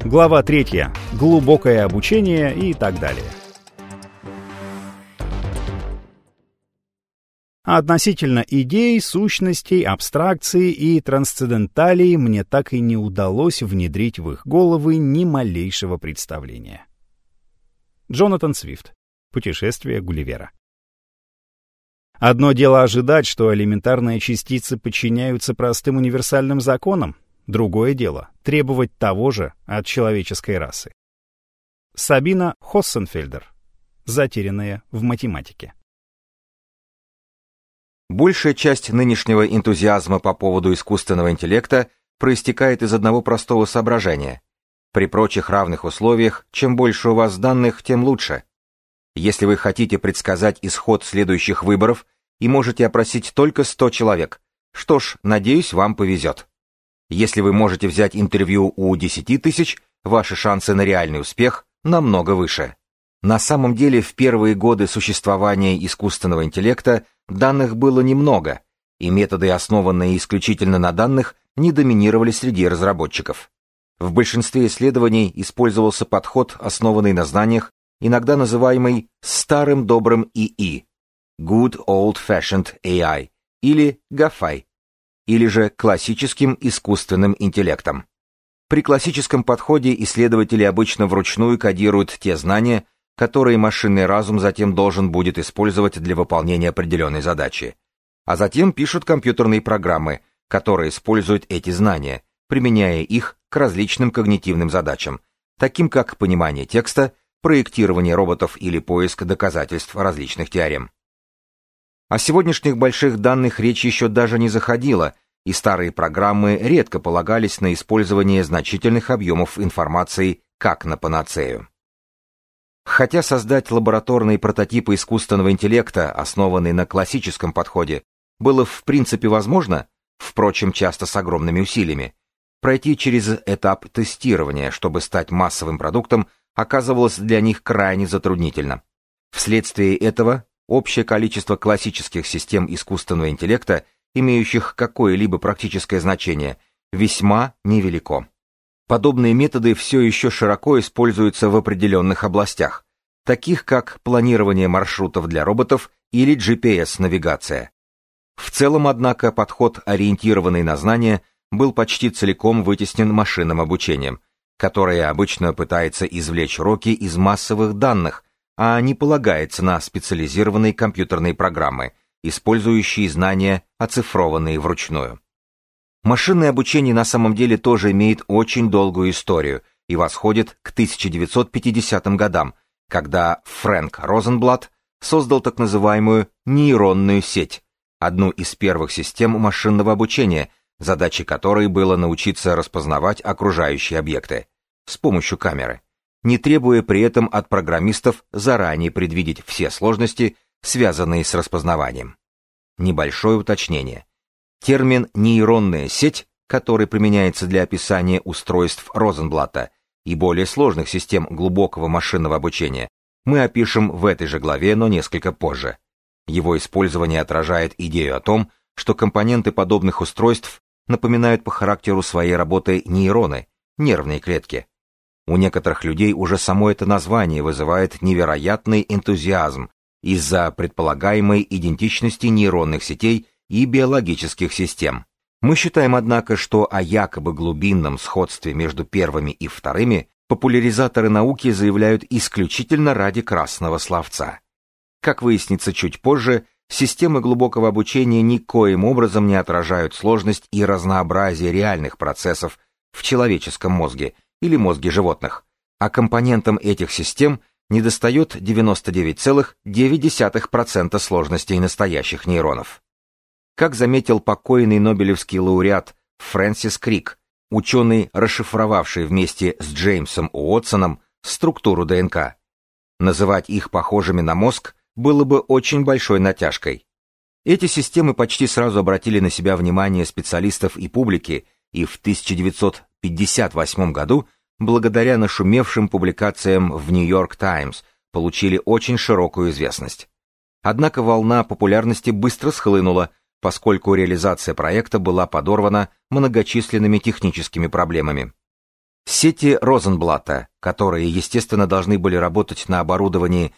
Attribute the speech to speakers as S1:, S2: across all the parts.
S1: Глава 3. Глубокое обучение и так далее. Относительно идей, сущностей, абстракций и трансценденталей мне так и не удалось внедрить в их головы ни малейшего представления. Джонатан Свифт. Путешествие Гулливера. Одно дело ожидать, что элементарные частицы подчиняются простым универсальным законам, другое дело — требовать того же от человеческой расы. Сабина Хоссенфельдер. Затерянная в математике.
S2: Большая часть нынешнего энтузиазма по поводу искусственного интеллекта проистекает из одного простого соображения. При прочих равных условиях, чем больше у вас данных, тем лучше. Если вы хотите предсказать исход следующих выборов и можете опросить только 100 человек, что ж, надеюсь, вам повезет. Если вы можете взять интервью у 10 тысяч, ваши шансы на реальный успех намного выше. На самом деле, в первые годы существования искусственного интеллекта данных было немного, и методы, основанные исключительно на данных, не доминировали среди разработчиков. В большинстве исследований использовался подход, основанный на знаниях, иногда называемый «старым добрым ИИ» Good Old-Fashioned AI или GAFAI, или же классическим искусственным интеллектом. При классическом подходе исследователи обычно вручную кодируют те знания, которые машинный разум затем должен будет использовать для выполнения определенной задачи. А затем пишут компьютерные программы, которые используют эти знания, применяя их к различным когнитивным задачам, таким как понимание текста, проектирование роботов или поиск доказательств различных теорем. О сегодняшних больших данных речь еще даже не заходила, и старые программы редко полагались на использование значительных объемов информации как на панацею. Хотя создать лабораторные прототипы искусственного интеллекта, основанные на классическом подходе, было в принципе возможно, впрочем, часто с огромными усилиями, пройти через этап тестирования, чтобы стать массовым продуктом, оказывалось для них крайне затруднительно. Вследствие этого общее количество классических систем искусственного интеллекта, имеющих какое-либо практическое значение, весьма невелико. Подобные методы все еще широко используются в определенных областях, таких как планирование маршрутов для роботов или GPS-навигация. В целом, однако, подход, ориентированный на знания, был почти целиком вытеснен машинным обучением, которое обычно пытается извлечь уроки из массовых данных, а не полагается на специализированные компьютерные программы, использующие знания, оцифрованные вручную. Машинное обучение на самом деле тоже имеет очень долгую историю и восходит к 1950 годам, когда Фрэнк Розенблат создал так называемую нейронную сеть, одну из первых систем машинного обучения, задачей которой было научиться распознавать окружающие объекты с помощью камеры, не требуя при этом от программистов заранее предвидеть все сложности, связанные с распознаванием. Небольшое уточнение. Термин «нейронная сеть», который применяется для описания устройств Розенблата и более сложных систем глубокого машинного обучения, мы опишем в этой же главе, но несколько позже. Его использование отражает идею о том, что компоненты подобных устройств напоминают по характеру своей работы нейроны, нервные клетки. У некоторых людей уже само это название вызывает невероятный энтузиазм из-за предполагаемой идентичности нейронных сетей и биологических систем. Мы считаем, однако, что о якобы глубинном сходстве между первыми и вторыми популяризаторы науки заявляют исключительно ради красного словца. Как выяснится чуть позже, системы глубокого обучения никоим образом не отражают сложность и разнообразие реальных процессов в человеческом мозге или мозге животных, а компонентам этих систем недостает 99,9% сложностей настоящих нейронов. Как заметил покойный нобелевский лауреат Фрэнсис Крик, ученый, расшифровавший вместе с Джеймсом Уотсоном структуру ДНК, называть их похожими на мозг было бы очень большой натяжкой. Эти системы почти сразу обратили на себя внимание специалистов и публики, и в 1958 году, благодаря нашумевшим публикациям в New York Times, получили очень широкую известность. Однако волна популярности быстро схлынула, поскольку реализация проекта была подорвана многочисленными техническими проблемами. Сети Розенблата, которые, естественно, должны были работать на оборудовании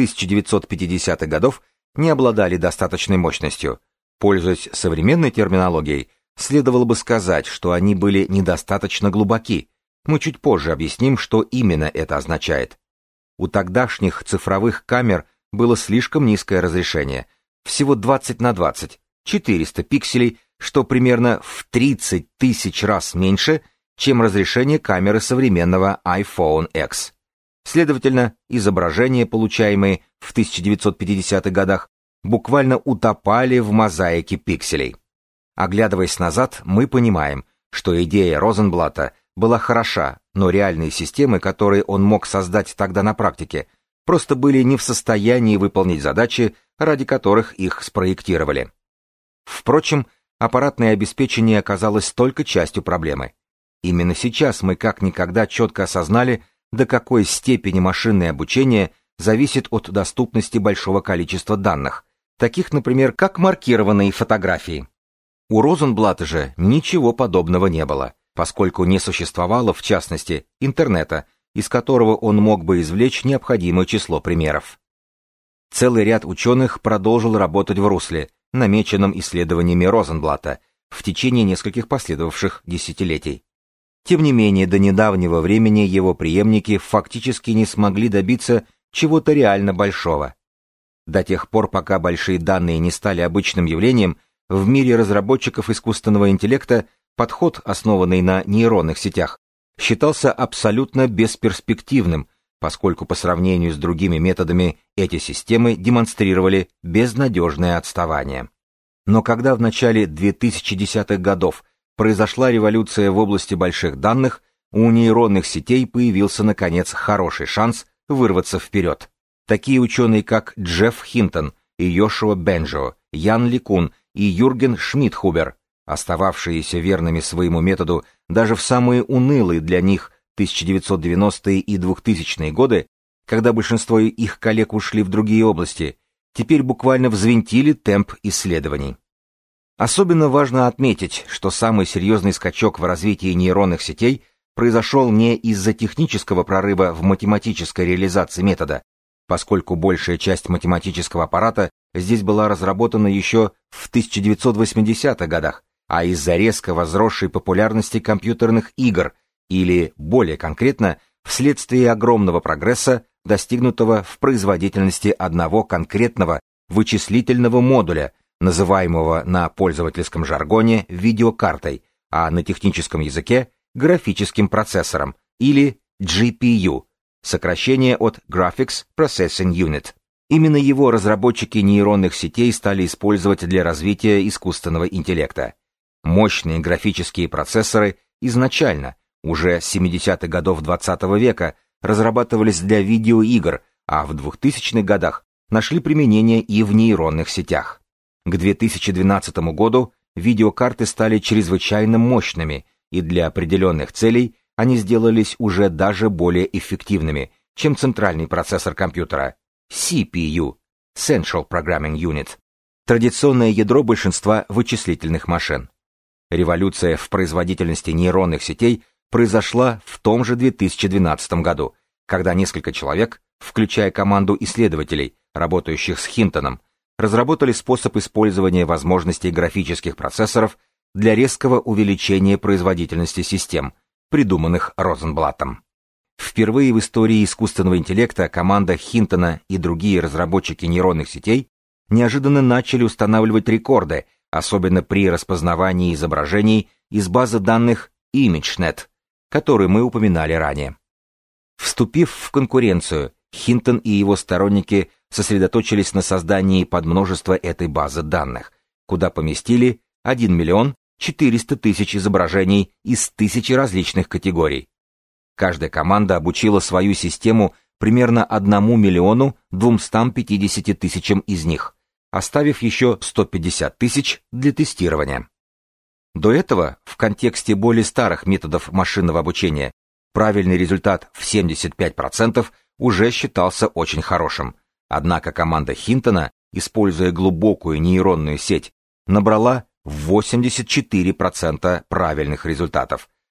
S2: 1950-х годов, не обладали достаточной мощностью. Пользуясь современной терминологией, следовало бы сказать, что они были недостаточно глубоки. Мы чуть позже объясним, что именно это означает. У тогдашних цифровых камер было слишком низкое разрешение, всего 20 на 20, 400 пикселей, что примерно в 30 тысяч раз меньше, чем разрешение камеры современного iPhone X. Следовательно, изображения, получаемые в 1950-х годах, буквально утопали в мозаике пикселей. Оглядываясь назад, мы понимаем, что идея Розенблата была хороша, но реальные системы, которые он мог создать тогда на практике, просто были не в состоянии выполнить задачи, ради которых их спроектировали. Впрочем, аппаратное обеспечение оказалось только частью проблемы. Именно сейчас мы как никогда четко осознали, до какой степени машинное обучение зависит от доступности большого количества данных, таких, например, как маркированные фотографии. У Розенблата же ничего подобного не было, поскольку не существовало, в частности, интернета, из которого он мог бы извлечь необходимое число примеров. Целый ряд ученых продолжил работать в русле, намеченном исследованиями Розенблата, в течение нескольких последовавших десятилетий. Тем не менее, до недавнего времени его преемники фактически не смогли добиться чего-то реально большого. До тех пор, пока большие данные не стали обычным явлением, в мире разработчиков искусственного интеллекта подход, основанный на нейронных сетях, считался абсолютно бесперспективным, поскольку по сравнению с другими методами эти системы демонстрировали безнадежное отставание. Но когда в начале 2010-х годов произошла революция в области больших данных, у нейронных сетей появился, наконец, хороший шанс вырваться вперед. Такие ученые, как Джефф Хинтон и Йошуа Бенджо, Ян Ликун и Юрген Шмидхубер, остававшиеся верными своему методу даже в самые унылые для них 1990-е и 2000-е годы, когда большинство их коллег ушли в другие области, теперь буквально взвинтили темп исследований. Особенно важно отметить, что самый серьезный скачок в развитии нейронных сетей произошел не из-за технического прорыва в математической реализации метода, поскольку большая часть математического аппарата здесь была разработана еще в 1980-х годах, а из-за резко возросшей популярности компьютерных игр или, более конкретно, вследствие огромного прогресса, достигнутого в производительности одного конкретного вычислительного модуля, называемого на пользовательском жаргоне видеокартой, а на техническом языке графическим процессором, или GPU, сокращение от Graphics Processing Unit. Именно его разработчики нейронных сетей стали использовать для развития искусственного интеллекта. Мощные графические процессоры изначально, уже с 70-х годов XX века, разрабатывались для видеоигр, а в 2000-х годах нашли применение и в нейронных сетях. К 2012 году видеокарты стали чрезвычайно мощными, и для определенных целей они сделались уже даже более эффективными, чем центральный процессор компьютера CPU – Central Programming Unit, традиционное ядро большинства вычислительных машин. Революция в производительности нейронных сетей произошла в том же 2012 году, когда несколько человек, включая команду исследователей, работающих с Хинтоном, разработали способ использования возможностей графических процессоров для резкого увеличения производительности систем, придуманных Розенблатом. Впервые в истории искусственного интеллекта команда Хинтона и другие разработчики нейронных сетей неожиданно начали устанавливать рекорды, особенно при распознавании изображений из базы данных ImageNet, которую мы упоминали ранее. Вступив в конкуренцию, Хинтон и его сторонники сосредоточились на создании подмножества этой базы данных, куда поместили 1 миллион 400 тысяч изображений из 1000 различных категорий. Каждая команда обучила свою систему примерно 1 миллиону 250 тысячам из них, оставив еще 150 тысяч для тестирования. До этого, в контексте более старых методов машинного обучения, правильный результат в 75% уже считался очень хорошим. Однако команда Хинтона, используя глубокую нейронную сеть, набрала 84% правильных результатов,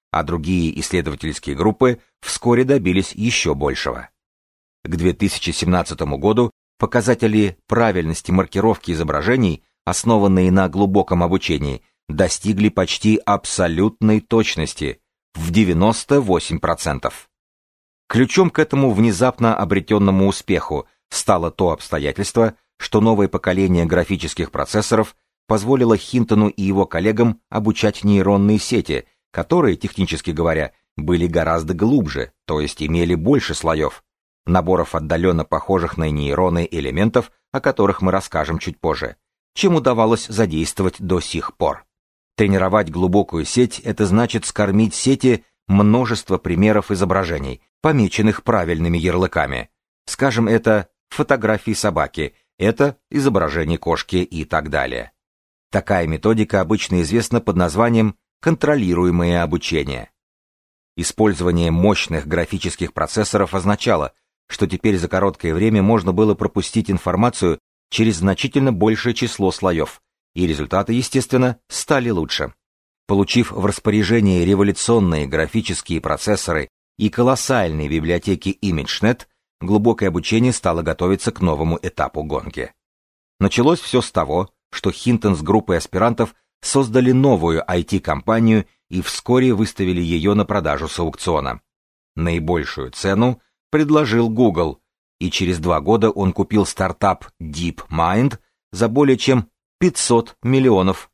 S2: а другие исследовательские группы вскоре добились еще большего. К 2017 году показатели правильности маркировки изображений, основанные на глубоком обучении, достигли почти абсолютной точности в 98%. Ключом к этому внезапно обретенному успеху стало то обстоятельство, что новое поколение графических процессоров позволило Хинтону и его коллегам обучать нейронные сети, которые, технически говоря, были гораздо глубже, то есть имели больше слоев, наборов отдаленно похожих на нейроны элементов, о которых мы расскажем чуть позже, чем удавалось задействовать до сих пор. Тренировать глубокую сеть — это значит скормить сети множество примеров изображений, помеченных правильными ярлыками. Скажем, это фотографии собаки, это изображение кошки и так далее. Такая методика обычно известна под названием контролируемое обучение. Использование мощных графических процессоров означало, что теперь за короткое время можно было пропустить информацию через значительно большее число слоев, и результаты, естественно, стали лучше. Получив в распоряжение революционные графические процессоры и колоссальные библиотеки ImageNet, глубокое обучение стало готовиться к новому этапу гонки. Началось все с того, что Хинтон с группой аспирантов создали новую IT-компанию и вскоре выставили ее на продажу с аукциона. Наибольшую цену предложил Google, и через 2 года он купил стартап DeepMind за более чем $500 миллионов.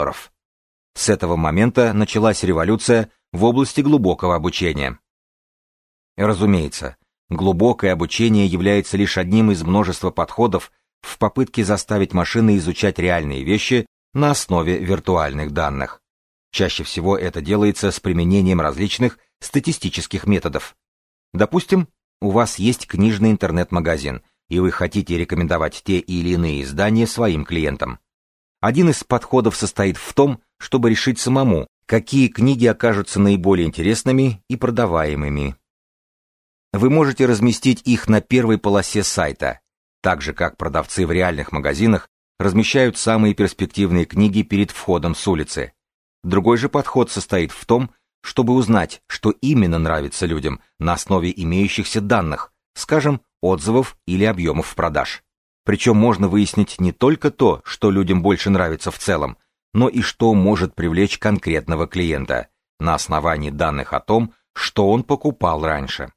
S2: С этого момента началась революция в области глубокого обучения. Разумеется, глубокое обучение является лишь одним из множества подходов в попытке заставить машины изучать реальные вещи на основе виртуальных данных. Чаще всего это делается с применением различных статистических методов. Допустим, у вас есть книжный интернет-магазин, и вы хотите рекомендовать те или иные издания своим клиентам. Один из подходов состоит в том, чтобы решить самому, какие книги окажутся наиболее интересными и продаваемыми. Вы можете разместить их на первой полосе сайта, так же как продавцы в реальных магазинах размещают самые перспективные книги перед входом с улицы. Другой же подход состоит в том, чтобы узнать, что именно нравится людям на основе имеющихся данных, скажем, отзывов или объемов продаж. Причем можно выяснить не только то, что людям больше нравится в целом, но и что может привлечь конкретного клиента на основании данных о том, что он покупал раньше.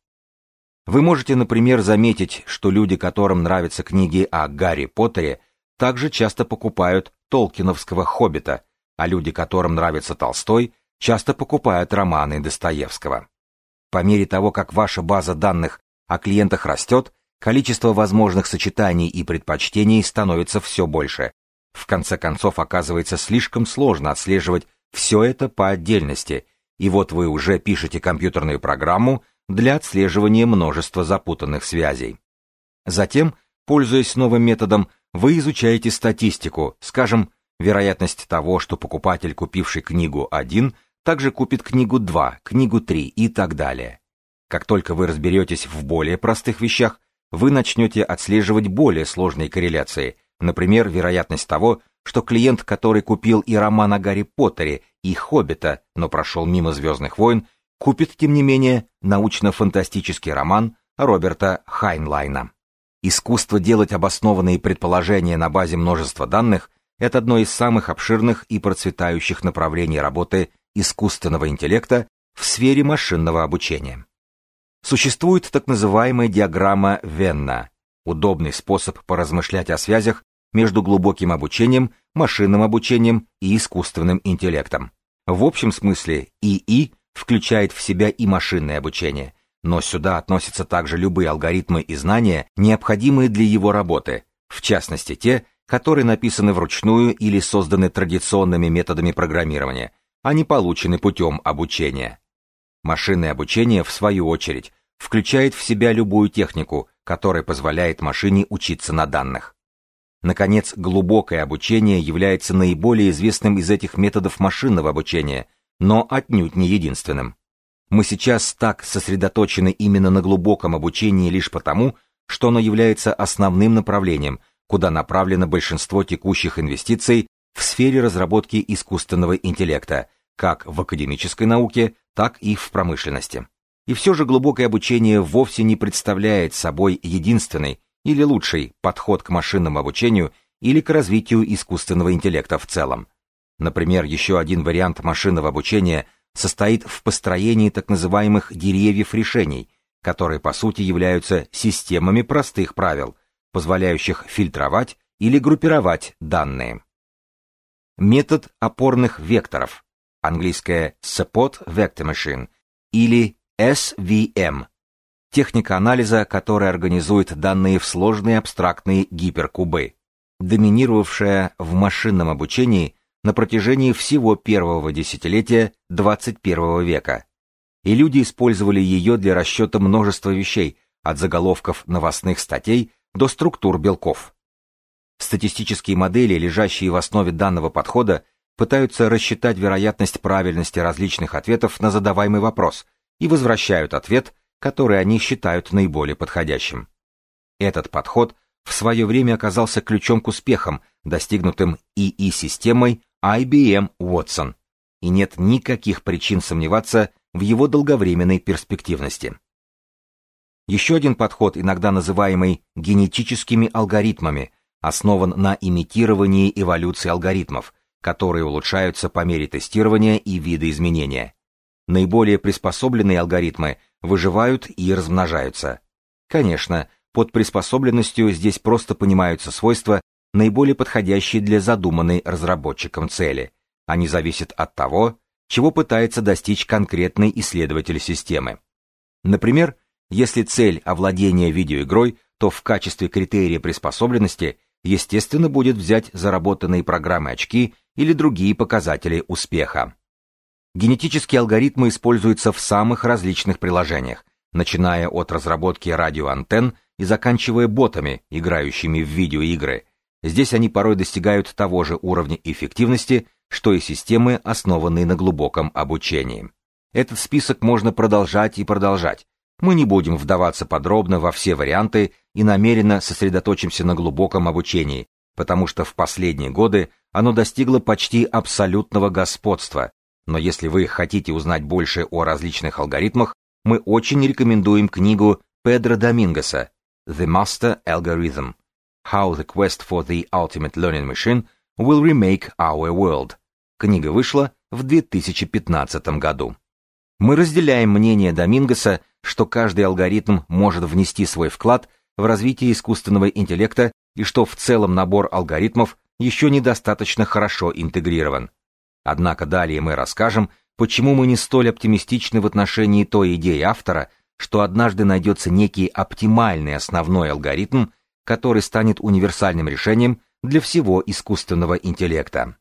S2: Вы можете, например, заметить, что люди, которым нравятся книги о Гарри Поттере, также часто покупают толкиновского «Хоббита», а люди, которым нравится Толстой, часто покупают романы Достоевского. По мере того, как ваша база данных о клиентах растет, количество возможных сочетаний и предпочтений становится все больше. В конце концов, оказывается слишком сложно отслеживать все это по отдельности, и вот вы уже пишете компьютерную программу для отслеживания множества запутанных связей. Затем, пользуясь новым методом, вы изучаете статистику, скажем, вероятность того, что покупатель, купивший книгу 1, также купит книгу 2, книгу 3 и так далее. Как только вы разберетесь в более простых вещах, вы начнете отслеживать более сложные корреляции, например, вероятность того, что клиент, который купил и роман о Гарри Поттере, и «Хоббита», но прошел мимо «Звездных войн», купит, тем не менее, научно-фантастический роман Роберта Хайнлайна. Искусство делать обоснованные предположения на базе множества данных — это одно из самых обширных и процветающих направлений работы искусственного интеллекта в сфере машинного обучения. Существует так называемая диаграмма Венна, удобный способ поразмышлять о связях между глубоким обучением, машинным обучением и искусственным интеллектом. В общем смысле ИИ включает в себя и машинное обучение, но сюда относятся также любые алгоритмы и знания, необходимые для его работы, в частности те, которые написаны вручную или созданы традиционными методами программирования, а не получены путем обучения. Машинное обучение, в свою очередь, включает в себя любую технику, которая позволяет машине учиться на данных. Наконец, глубокое обучение является наиболее известным из этих методов машинного обучения, но отнюдь не единственным. Мы сейчас так сосредоточены именно на глубоком обучении лишь потому, что оно является основным направлением, куда направлено большинство текущих инвестиций в сфере разработки искусственного интеллекта, как в академической науке, так и в промышленности. И все же глубокое обучение вовсе не представляет собой единственный или лучший подход к машинному обучению или к развитию искусственного интеллекта в целом. Например, еще один вариант машинного обучения состоит в построении так называемых деревьев решений, которые по сути являются системами простых правил, позволяющих фильтровать или группировать данные. Метод опорных векторов, английское Support Vector Machine, или SVM, техника анализа, которая организует данные в сложные абстрактные гиперкубы, доминировавшая в машинном обучении на протяжении всего первого десятилетия 21 века. И люди использовали ее для расчета множества вещей, от заголовков новостных статей до структур белков. Статистические модели, лежащие в основе данного подхода, пытаются рассчитать вероятность правильности различных ответов на задаваемый вопрос и возвращают ответ, который они считают наиболее подходящим. Этот подход в свое время оказался ключом к успехам, достигнутым ИИ-системой IBM Watson, и нет никаких причин сомневаться в его долговременной перспективности. Еще один подход, иногда называемый генетическими алгоритмами, основан на имитировании эволюции алгоритмов, которые улучшаются по мере тестирования и видоизменения. Наиболее приспособленные алгоритмы выживают и размножаются. Конечно, под приспособленностью здесь просто понимаются свойства, наиболее подходящие для задуманной разработчиком цели. Они зависят от того, чего пытается достичь конкретный исследователь системы. Например, если цель овладения видеоигрой, то в качестве критерия приспособленности естественно будет взять заработанные программы очки или другие показатели успеха. Генетические алгоритмы используются в самых различных приложениях, начиная от разработки радиоантенн и заканчивая ботами, играющими в видеоигры. Здесь они порой достигают того же уровня эффективности, что и системы, основанные на глубоком обучении. Этот список можно продолжать и продолжать. Мы не будем вдаваться подробно во все варианты и намеренно сосредоточимся на глубоком обучении, потому что в последние годы оно достигло почти абсолютного господства. Но если вы хотите узнать больше о различных алгоритмах, мы очень рекомендуем книгу Педро Домингеса «The Master Algorithm. How the Quest for the Ultimate Learning Machine will Remake Our World». Книга вышла в 2015 году. Мы разделяем мнение Домингеса, что каждый алгоритм может внести свой вклад в развитие искусственного интеллекта и что в целом набор алгоритмов еще недостаточно хорошо интегрирован. Однако далее мы расскажем, почему мы не столь оптимистичны в отношении той идеи автора, что однажды найдется некий оптимальный основной алгоритм, который станет универсальным решением для всего искусственного интеллекта.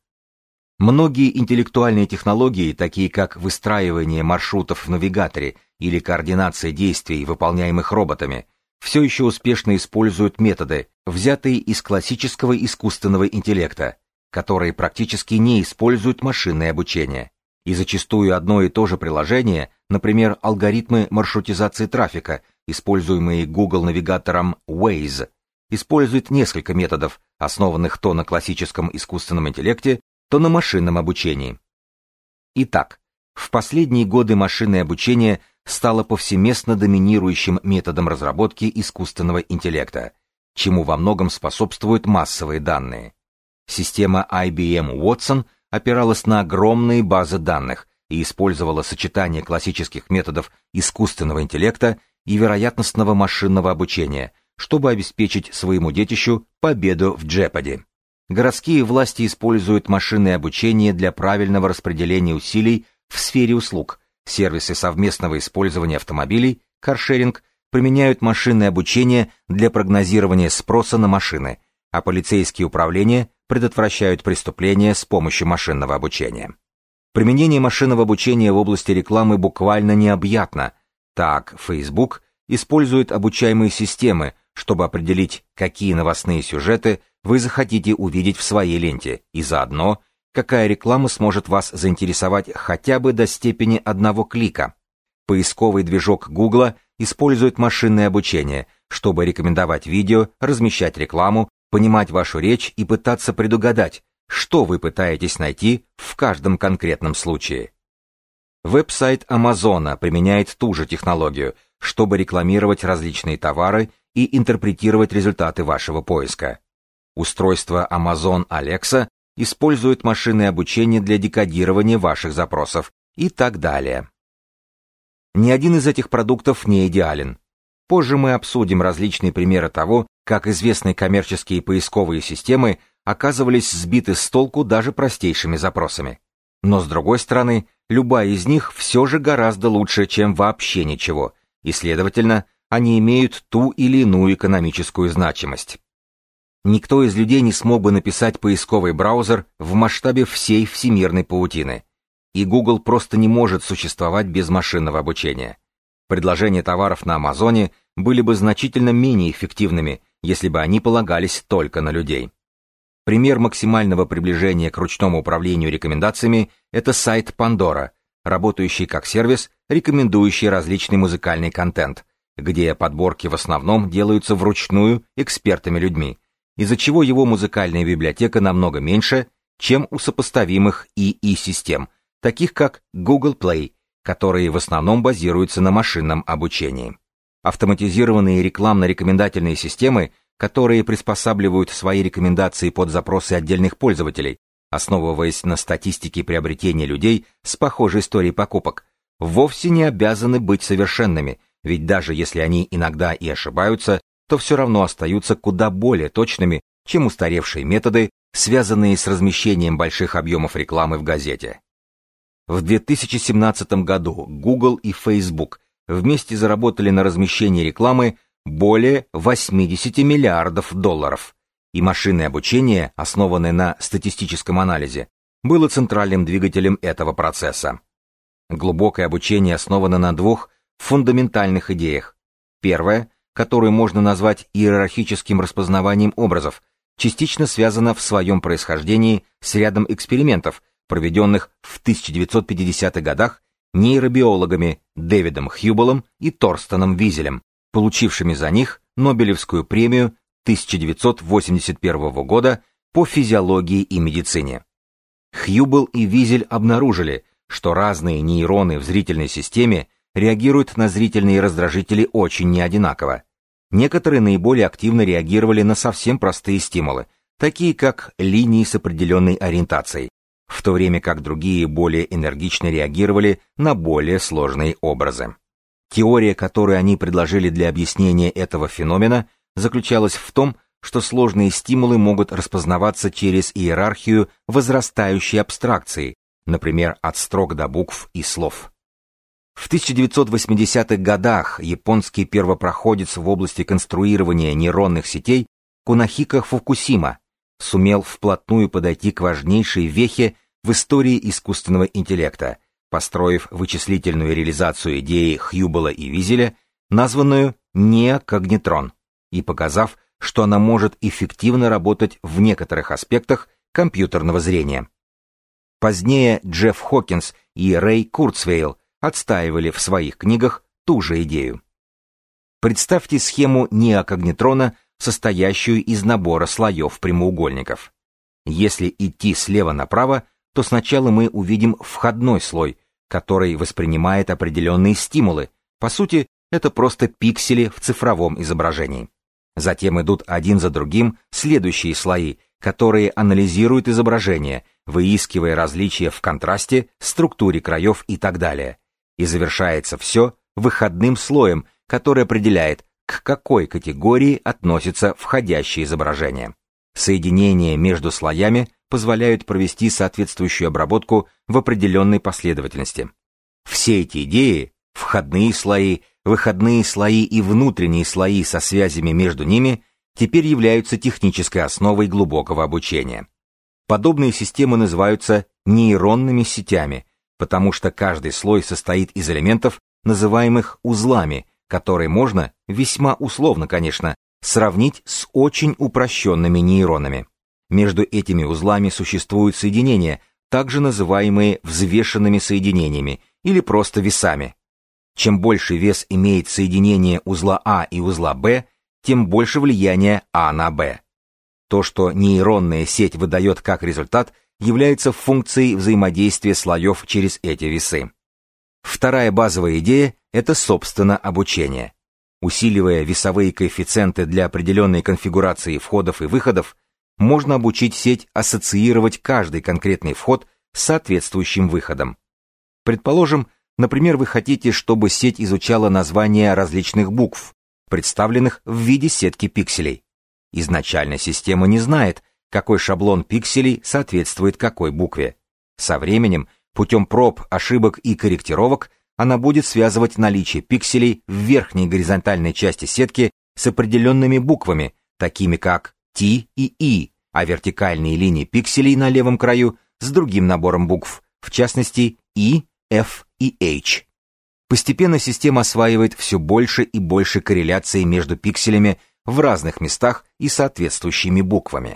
S2: Многие интеллектуальные технологии, такие как выстраивание маршрутов в навигаторе или координация действий, выполняемых роботами, все еще успешно используют методы, взятые из классического искусственного интеллекта, которые практически не используют машинное обучение. И зачастую одно и то же приложение, например, алгоритмы маршрутизации трафика, используемые Google навигатором Waze, используют несколько методов, основанных то на классическом искусственном интеллекте, то на машинном обучении. Итак, в последние годы машинное обучение стало повсеместно доминирующим методом разработки искусственного интеллекта, чему во многом способствуют массовые данные. Система IBM Watson опиралась на огромные базы данных и использовала сочетание классических методов искусственного интеллекта и вероятностного машинного обучения, чтобы обеспечить своему детищу победу в Jeopardy. Городские власти используют машинное обучение для правильного распределения усилий в сфере услуг. Сервисы совместного использования автомобилей, каршеринг, применяют машинное обучение для прогнозирования спроса на машины, а полицейские управления предотвращают преступления с помощью машинного обучения. Применение машинного обучения в области рекламы буквально необъятно. Так, Facebook использует обучаемые системы, чтобы определить, какие новостные сюжеты вы захотите увидеть в своей ленте, и заодно, какая реклама сможет вас заинтересовать хотя бы до степени одного клика. Поисковый движок Google использует машинное обучение, чтобы рекомендовать видео, размещать рекламу, понимать вашу речь и пытаться предугадать, что вы пытаетесь найти в каждом конкретном случае. Веб-сайт Амазона применяет ту же технологию, чтобы рекламировать различные товары и интерпретировать результаты вашего поиска. Устройство Amazon Alexa использует машинное обучение для декодирования ваших запросов и так далее. Ни один из этих продуктов не идеален. Позже мы обсудим различные примеры того, как известные коммерческие поисковые системы оказывались сбиты с толку даже простейшими запросами. Но с другой стороны, любая из них все же гораздо лучше, чем вообще ничего, и, следовательно, они имеют ту или иную экономическую значимость. Никто из людей не смог бы написать поисковый браузер в масштабе всей всемирной паутины, и Google просто не может существовать без машинного обучения. Предложения товаров на Амазоне были бы значительно менее эффективными, если бы они полагались только на людей. Пример максимального приближения к ручному управлению рекомендациями – это сайт Pandora, работающий как сервис, рекомендующий различный музыкальный контент, где подборки в основном делаются вручную экспертами-людьми, из-за чего его музыкальная библиотека намного меньше, чем у сопоставимых ИИ-систем, таких как Google Play, которые в основном базируются на машинном обучении. Автоматизированные рекламно-рекомендательные системы, которые приспосабливают свои рекомендации под запросы отдельных пользователей, основываясь на статистике приобретения людей с похожей историей покупок, вовсе не обязаны быть совершенными, ведь даже если они иногда и ошибаются, то все равно остаются куда более точными, чем устаревшие методы, связанные с размещением больших объемов рекламы в газете. В 2017 году Google и Facebook вместе заработали на размещении рекламы более 80 миллиардов долларов, и машинное обучение, основанное на статистическом анализе, было центральным двигателем этого процесса. Глубокое обучение основано на двух фундаментальных идеях. Первая, которую можно назвать иерархическим распознаванием образов, частично связана в своем происхождении с рядом экспериментов, проведенных в 1950-х годах нейробиологами Дэвидом Хьюбеллом и Торстеном Визелем, получившими за них Нобелевскую премию 1981 года по физиологии и медицине. Хьюбелл и Визель обнаружили, что разные нейроны в зрительной системе реагируют на зрительные раздражители очень неодинаково. Некоторые наиболее активно реагировали на совсем простые стимулы, такие как линии с определенной ориентацией, в то время как другие более энергично реагировали на более сложные образы. Теория, которую они предложили для объяснения этого феномена, заключалась в том, что сложные стимулы могут распознаваться через иерархию возрастающей абстракции, например, от строк до букв и слов. В 1980-х годах японский первопроходец в области конструирования нейронных сетей Кунахико Фукусима сумел вплотную подойти к важнейшей вехе в истории искусственного интеллекта, построив вычислительную реализацию идеи Хьюбелла и Визеля, названную неокогнитрон, и показав, что она может эффективно работать в некоторых аспектах компьютерного зрения. Позднее Джефф Хокинс и Рэй Курцвейл отстаивали в своих книгах ту же идею. Представьте схему неокогнитрона, состоящую из набора слоев прямоугольников. Если идти слева направо, то сначала мы увидим входной слой, который воспринимает определенные стимулы. По сути, это просто пиксели в цифровом изображении. Затем идут один за другим следующие слои, которые анализируют изображение, выискивая различия в контрасте, структуре краев и так далее. И завершается все выходным слоем, который определяет, к какой категории относится входящее изображение. Соединения между слоями позволяют провести соответствующую обработку в определенной последовательности. Все эти идеи – входные слои, выходные слои и внутренние слои со связями между ними – теперь являются технической основой глубокого обучения. Подобные системы называются нейронными сетями, потому что каждый слой состоит из элементов, называемых узлами, которые можно, весьма условно, конечно, сравнить с очень упрощенными нейронами. Между этими узлами существуют соединения, также называемые взвешенными соединениями или просто весами. Чем больше вес имеет соединение узла А и узла Б, тем больше влияния А на Б. То, что нейронная сеть выдает как результат, является функцией взаимодействия слоев через эти весы. Вторая базовая идея – это, собственно, обучение. Усиливая весовые коэффициенты для определенной конфигурации входов и выходов, можно обучить сеть ассоциировать каждый конкретный вход с соответствующим выходом. Предположим, например, вы хотите, чтобы сеть изучала названия различных букв, представленных в виде сетки пикселей. Изначально система не знает, какой шаблон пикселей соответствует какой букве. Со временем, путем проб, ошибок и корректировок, она будет связывать наличие пикселей в верхней горизонтальной части сетки с определенными буквами, такими как T и E, а вертикальные линии пикселей на левом краю с другим набором букв, в частности E, F и H. Постепенно система осваивает все больше и больше корреляций между пикселями в разных местах и соответствующими буквами.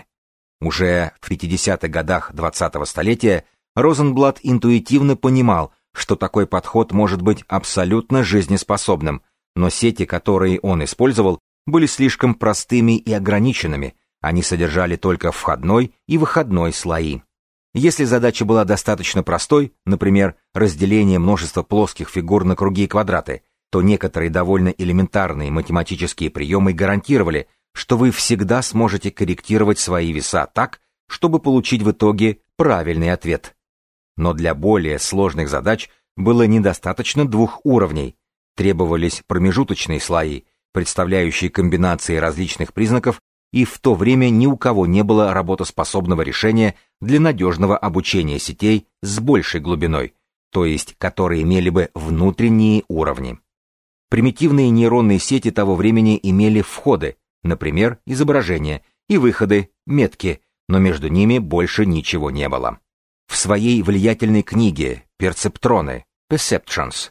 S2: Уже в 50-х годах 20-го столетия Розенблат интуитивно понимал, что такой подход может быть абсолютно жизнеспособным, но сети, которые он использовал, были слишком простыми и ограниченными, они содержали только входной и выходной слои. Если задача была достаточно простой, например, разделение множества плоских фигур на круги и квадраты, то некоторые довольно элементарные математические приемы гарантировали, что вы всегда сможете корректировать свои веса так, чтобы получить в итоге правильный ответ. Но для более сложных задач было недостаточно двух уровней. Требовались промежуточные слои, представляющие комбинации различных признаков, и в то время ни у кого не было работоспособного решения для надежного обучения сетей с большей глубиной, то есть которые имели бы внутренние уровни. Примитивные нейронные сети того времени имели входы, например, изображения, и выходы, метки, но между ними больше ничего не было. В своей влиятельной книге «Перцептроны» Perceptrons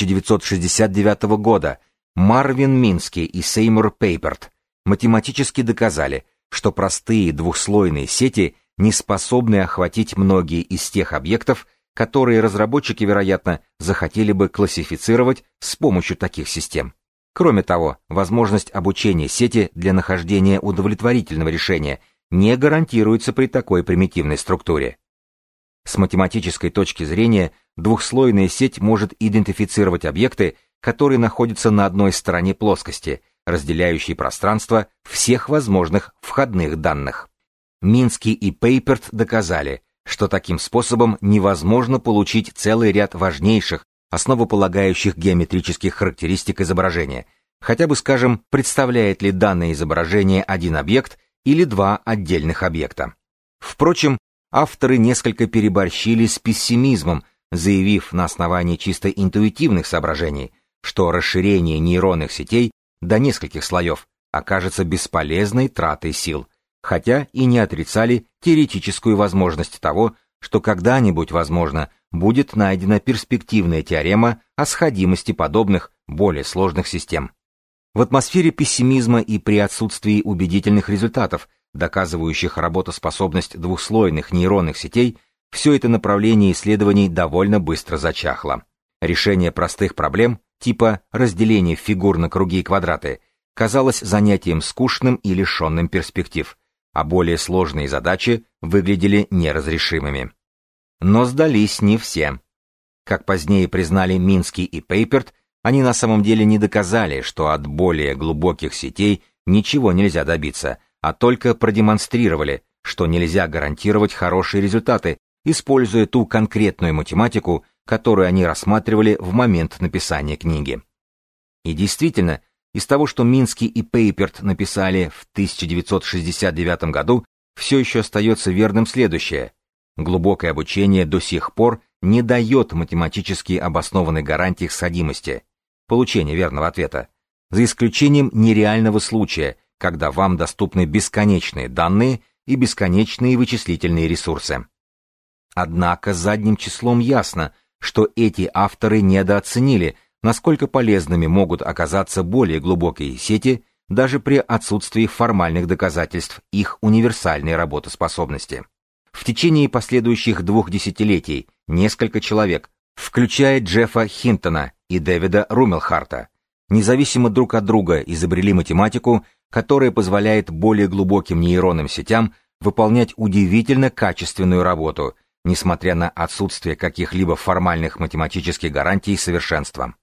S2: 1969 года Марвин Мински и Сеймур Пейперт математически доказали, что простые двухслойные сети не способны охватить многие из тех объектов, которые разработчики, вероятно, захотели бы классифицировать с помощью таких систем. Кроме того, возможность обучения сети для нахождения удовлетворительного решения не гарантируется при такой примитивной структуре. С математической точки зрения, двухслойная сеть может идентифицировать объекты, которые находятся на одной стороне плоскости, разделяющей пространство всех возможных входных данных. Мински и Пейперт доказали, что таким способом невозможно получить целый ряд важнейших, основополагающих геометрических характеристик изображения, хотя бы, скажем, представляет ли данное изображение один объект или два отдельных объекта. Впрочем, авторы несколько переборщили с пессимизмом, заявив на основании чисто интуитивных соображений, что расширение нейронных сетей до нескольких слоев окажется бесполезной тратой сил, хотя и не отрицали теоретическую возможность того, что когда-нибудь, возможно, будет найдена перспективная теорема о сходимости подобных, более сложных систем. В атмосфере пессимизма и при отсутствии убедительных результатов, доказывающих работоспособность двухслойных нейронных сетей, все это направление исследований довольно быстро зачахло. Решение простых проблем, типа разделения фигур на круги и квадраты, казалось занятием скучным и лишенным перспектив, а более сложные задачи выглядели неразрешимыми. Но сдались не все. Как позднее признали Мински и Пейперт, они на самом деле не доказали, что от более глубоких сетей ничего нельзя добиться, а только продемонстрировали, что нельзя гарантировать хорошие результаты, используя ту конкретную математику, которую они рассматривали в момент написания книги. И действительно, из того, что Мински и Пейперт написали в 1969 году, все еще остается верным следующее. Глубокое обучение до сих пор не дает математически обоснованной гарантии сходимости, получения верного ответа, за исключением нереального случая, когда вам доступны бесконечные данные и бесконечные вычислительные ресурсы. Однако задним числом ясно, что эти авторы недооценили, насколько полезными могут оказаться более глубокие сети даже при отсутствии формальных доказательств их универсальной работоспособности. В течение последующих 2 десятилетий несколько человек, включая Джеффа Хинтона и Дэвида Румелхарта, независимо друг от друга изобрели математику, которая позволяет более глубоким нейронным сетям выполнять удивительно качественную работу, несмотря на отсутствие каких-либо формальных математических гарантий совершенства.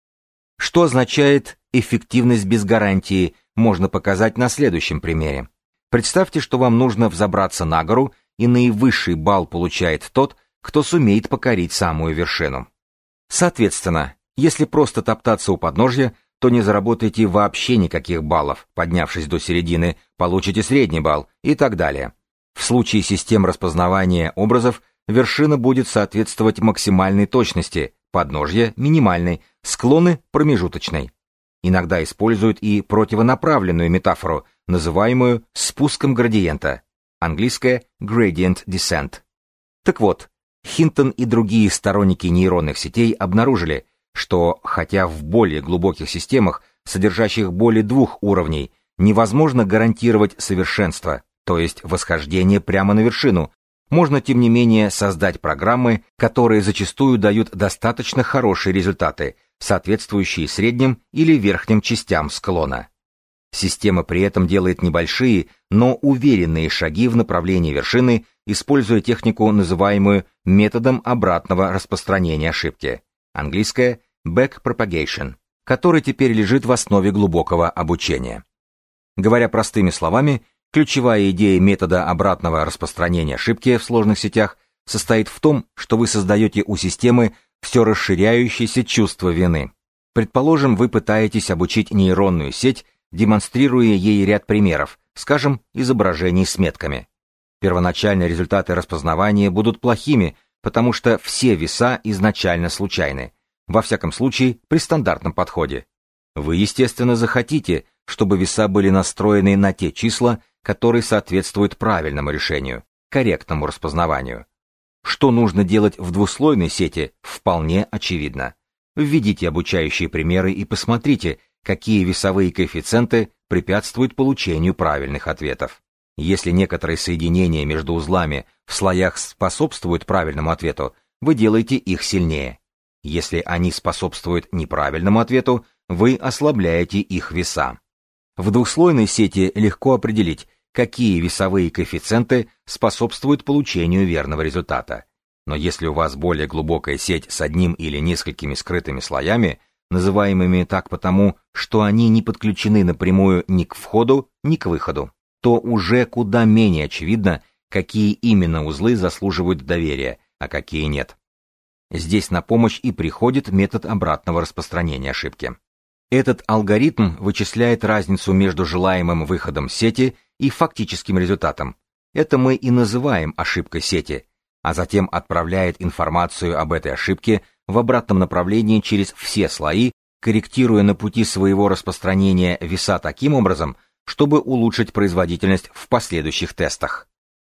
S2: Что означает эффективность без гарантии, можно показать на следующем примере. Представьте, что вам нужно взобраться на гору, и наивысший балл получает тот, кто сумеет покорить самую вершину. Соответственно, если просто топтаться у подножья, то не заработаете вообще никаких баллов, поднявшись до середины, получите средний балл и так далее. В случае систем распознавания образов вершина будет соответствовать максимальной точности, подножье – минимальной, склоны – промежуточной. Иногда используют и противонаправленную метафору, называемую спуском градиента, английское gradient descent. Так вот, Хинтон и другие сторонники нейронных сетей обнаружили, что хотя в более глубоких системах, содержащих более 2 уровней, невозможно гарантировать совершенство, то есть восхождение прямо на вершину, можно тем не менее создать программы, которые зачастую дают достаточно хорошие результаты, соответствующие средним или верхним частям склона. Система при этом делает небольшие, но уверенные шаги в направлении вершины, используя технику, называемую методом обратного распространения ошибки, английское backpropagation, который теперь лежит в основе глубокого обучения. Говоря простыми словами, ключевая идея метода обратного распространения ошибки в сложных сетях состоит в том, что вы создаете у системы все расширяющееся чувство вины. Предположим, вы пытаетесь обучить нейронную сеть, демонстрируя ей ряд примеров, скажем, изображений с метками. Первоначальные результаты распознавания будут плохими, потому что все веса изначально случайны, во всяком случае при стандартном подходе. Вы, естественно, захотите, чтобы веса были настроены на те числа, которые соответствуют правильному решению, корректному распознаванию. Что нужно делать в двуслойной сети, вполне очевидно. Введите обучающие примеры и посмотрите, какие весовые коэффициенты препятствуют получению правильных ответов. Если некоторые соединения между узлами в слоях способствуют правильному ответу, вы делаете их сильнее. Если они способствуют неправильному ответу, вы ослабляете их веса. В двухслойной сети легко определить, какие весовые коэффициенты способствуют получению верного результата. Но если у вас более глубокая сеть с одним или несколькими скрытыми слоями, называемыми так потому, что они не подключены напрямую ни к входу, ни к выходу, то уже куда менее очевидно, какие именно узлы заслуживают доверия, а какие нет. Здесь на помощь и приходит метод обратного распространения ошибки. Этот алгоритм вычисляет разницу между желаемым выходом сети и фактическим результатом. Это мы и называем ошибкой сети, а затем отправляет информацию об этой ошибке в обратном направлении через все слои, корректируя на пути своего распространения веса таким образом, чтобы улучшить производительность в последующих тестах.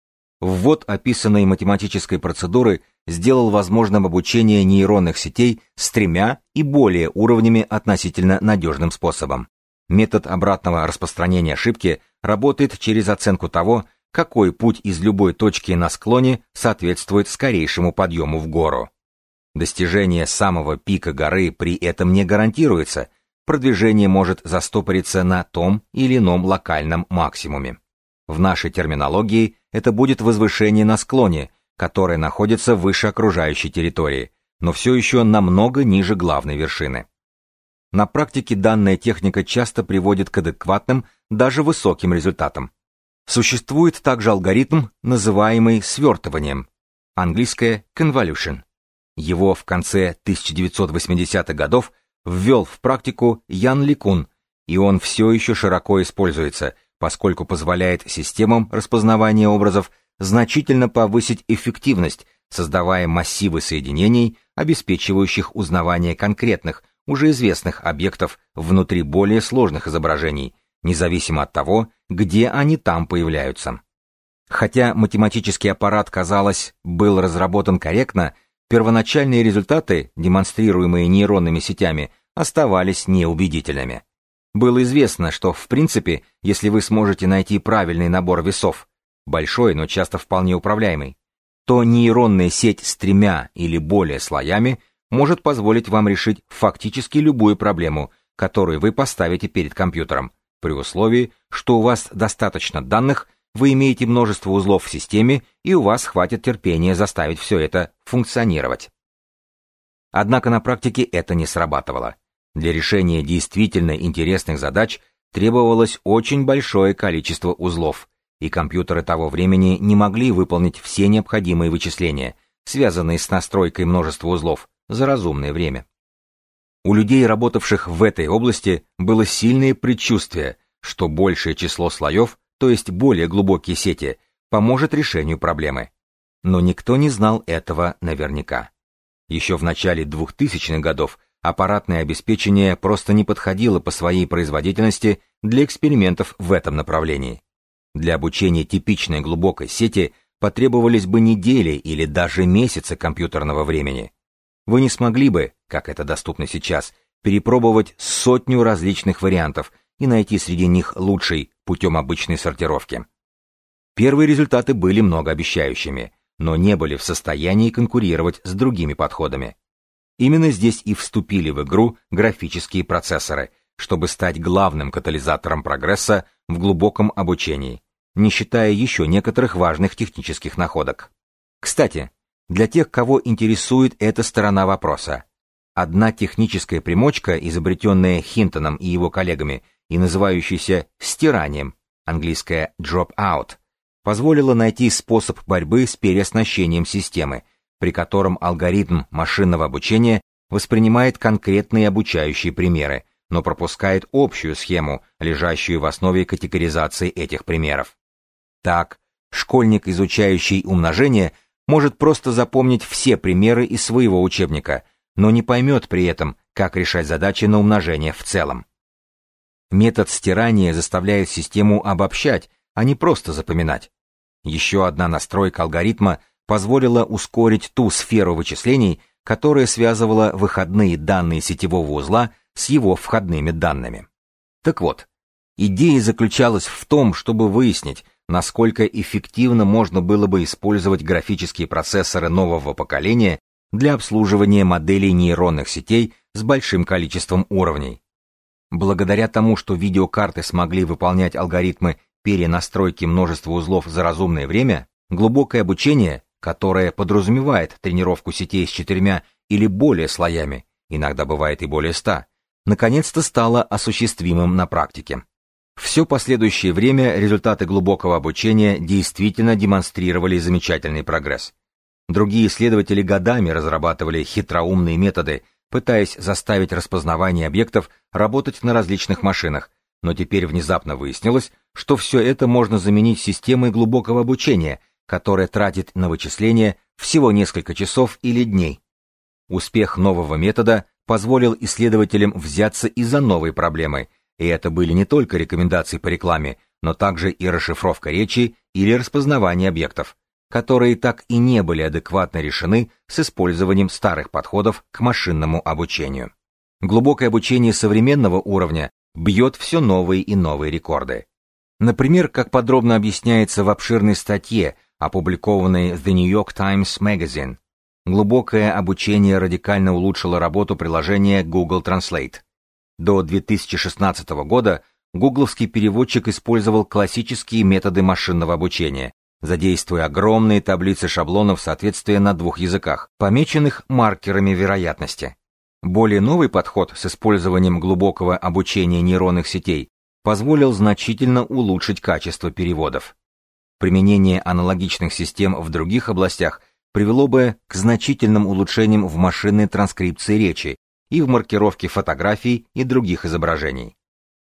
S2: Ввод описанной математической процедуры сделал возможным обучение нейронных сетей с 3 и более уровнями относительно надежным способом. Метод обратного распространения ошибки работает через оценку того, какой путь из любой точки на склоне соответствует скорейшему подъему в гору. Достижение самого пика горы при этом не гарантируется, продвижение может застопориться на том или ином локальном максимуме. В нашей терминологии это будет возвышение на склоне, которое находится выше окружающей территории, но все еще намного ниже главной вершины. На практике данная техника часто приводит к адекватным, даже высоким результатам. Существует также алгоритм, называемый свертыванием, английское convolution. Его в конце 1980-х годов ввел в практику Ян Ликун, и он все еще широко используется, поскольку позволяет системам распознавания образов значительно повысить эффективность, создавая массивы соединений, обеспечивающих узнавание конкретных, уже известных объектов внутри более сложных изображений, независимо от того, где они там появляются. Хотя математический аппарат, казалось, был разработан корректно, первоначальные результаты, демонстрируемые нейронными сетями, оставались неубедительными. Было известно, что, в принципе, если вы сможете найти правильный набор весов, большой, но часто вполне управляемый, то нейронная сеть с 3 или более слоями может позволить вам решить фактически любую проблему, которую вы поставите перед компьютером, при условии, что у вас достаточно данных, вы имеете множество узлов в системе, и у вас хватит терпения заставить все это функционировать. Однако на практике это не срабатывало. Для решения действительно интересных задач требовалось очень большое количество узлов, и компьютеры того времени не могли выполнить все необходимые вычисления, связанные с настройкой множества узлов, за разумное время. У людей, работавших в этой области, было сильное предчувствие, что большее число слоев, то есть более глубокие сети, поможет решению проблемы. Но никто не знал этого наверняка. Еще в начале 2000-х годов аппаратное обеспечение просто не подходило по своей производительности для экспериментов в этом направлении. Для обучения типичной глубокой сети потребовались бы недели или даже месяцы компьютерного времени. Вы не смогли бы, как это доступно сейчас, перепробовать сотню различных вариантов и найти среди них лучший путем обычной сортировки. Первые результаты были многообещающими, но не были в состоянии конкурировать с другими подходами. Именно здесь и вступили в игру графические процессоры, чтобы стать главным катализатором прогресса в глубоком обучении, не считая еще некоторых важных технических находок. Кстати, для тех, кого интересует эта сторона вопроса, одна техническая примочка, изобретенная Хинтоном и его коллегами и называющаяся стиранием, английское drop-out, позволила найти способ борьбы с переоснащением системы, при котором алгоритм машинного обучения воспринимает конкретные обучающие примеры, но пропускает общую схему, лежащую в основе категоризации этих примеров. Так, школьник, изучающий умножение, может просто запомнить все примеры из своего учебника, но не поймет при этом, как решать задачи на умножение в целом. Метод стирания заставляет систему обобщать, а не просто запоминать. Еще одна настройка алгоритма позволила ускорить ту сферу вычислений, которая связывала выходные данные сетевого узла с его входными данными. Так вот, идея заключалась в том, чтобы выяснить, насколько эффективно можно было бы использовать графические процессоры нового поколения для обслуживания моделей нейронных сетей с большим количеством уровней. Благодаря тому, что видеокарты смогли выполнять алгоритмы перенастройки множества узлов за разумное время, глубокое обучение, которое подразумевает тренировку сетей с 4 или более слоями, иногда бывает и более 100, наконец-то стало осуществимым на практике. Все последующее время результаты глубокого обучения действительно демонстрировали замечательный прогресс. Другие исследователи годами разрабатывали хитроумные методы, пытаясь заставить распознавание объектов работать на различных машинах, но теперь внезапно выяснилось, что все это можно заменить системой глубокого обучения, которая тратит на вычисления всего несколько часов или дней. Успех нового метода позволил исследователям взяться и за новые проблемы, и это были не только рекомендации по рекламе, но также и расшифровка речи или распознавание объектов, которые так и не были адекватно решены с использованием старых подходов к машинному обучению. Глубокое обучение современного уровня бьет все новые и новые рекорды. Например, как подробно объясняется в обширной статье, опубликованной в The New York Times Magazine, глубокое обучение радикально улучшило работу приложения Google Translate. До 2016 года гугловский переводчик использовал классические методы машинного обучения, задействуя огромные таблицы шаблонов соответствия на 2 языках, помеченных маркерами вероятности. Более новый подход с использованием глубокого обучения нейронных сетей позволил значительно улучшить качество переводов. Применение аналогичных систем в других областях привело бы к значительным улучшениям в машинной транскрипции речи и в маркировке фотографий и других изображений.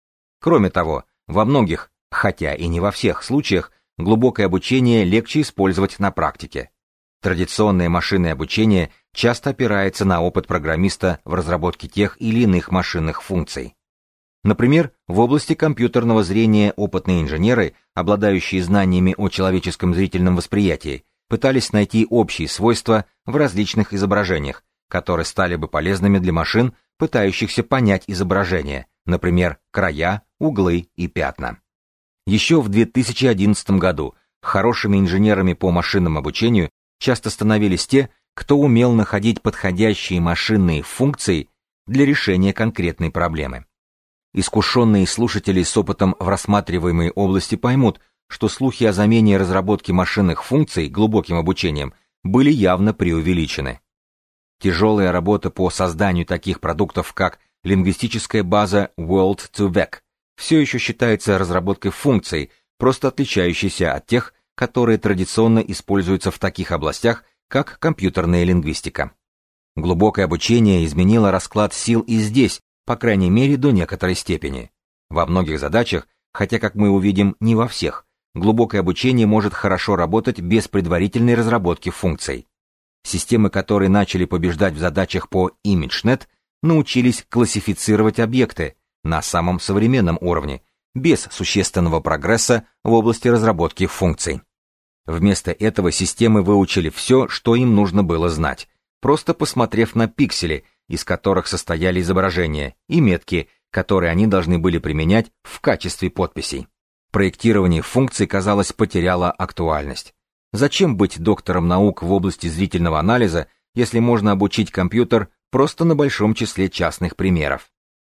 S2: Кроме того, во многих, хотя и не во всех случаях, глубокое обучение легче использовать на практике. Традиционное машинное обучение часто опирается на опыт программиста в разработке тех или иных машинных функций. Например, в области компьютерного зрения опытные инженеры, обладающие знаниями о человеческом зрительном восприятии, пытались найти общие свойства в различных изображениях, которые стали бы полезными для машин, пытающихся понять изображение, например, края, углы и пятна. Еще в 2011 году хорошими инженерами по машинному обучению часто становились те, кто умел находить подходящие машинные функции для решения конкретной проблемы. Искушенные слушатели с опытом в рассматриваемой области поймут, что слухи о замене разработки машинных функций глубоким обучением были явно преувеличены. Тяжелая работа по созданию таких продуктов, как лингвистическая база Word2Vec, все еще считается разработкой функций, просто отличающейся от тех, которые традиционно используются в таких областях, как компьютерная лингвистика. Глубокое обучение изменило расклад сил и здесь, по крайней мере, до некоторой степени. Во многих задачах, хотя, как мы увидим, не во всех, глубокое обучение может хорошо работать без предварительной разработки функций. Системы, которые начали побеждать в задачах по ImageNet, научились классифицировать объекты на самом современном уровне, без существенного прогресса в области разработки функций. Вместо этого системы выучили все, что им нужно было знать, просто посмотрев на пиксели, из которых состояли изображения, и метки, которые они должны были применять в качестве подписей. Проектирование функций, казалось, потеряло актуальность. Зачем быть доктором наук в области зрительного анализа, если можно обучить компьютер просто на большом числе частных примеров?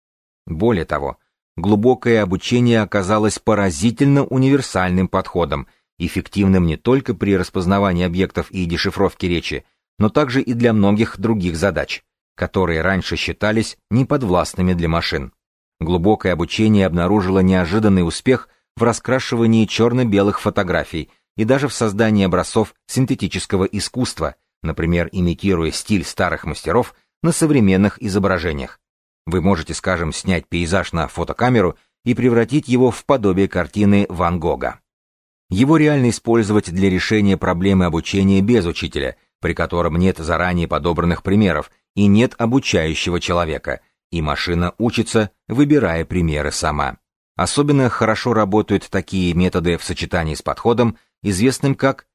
S2: Более того, глубокое обучение оказалось поразительно универсальным подходом, эффективным не только при распознавании объектов и дешифровке речи, но также и для многих других задач, которые раньше считались неподвластными для машин. Глубокое обучение обнаружило неожиданный успех в раскрашивании черно-белых фотографий и даже в создании образцов синтетического искусства, например, имитируя стиль старых мастеров на современных изображениях. Вы можете, скажем, снять пейзаж на фотокамеру и превратить его в подобие картины Ван Гога. Его реально использовать для решения проблемы обучения без учителя, при котором нет заранее подобранных примеров и нет обучающего человека, и машина учится, выбирая примеры сама. Особенно хорошо работают такие методы в сочетании с подходом, известным как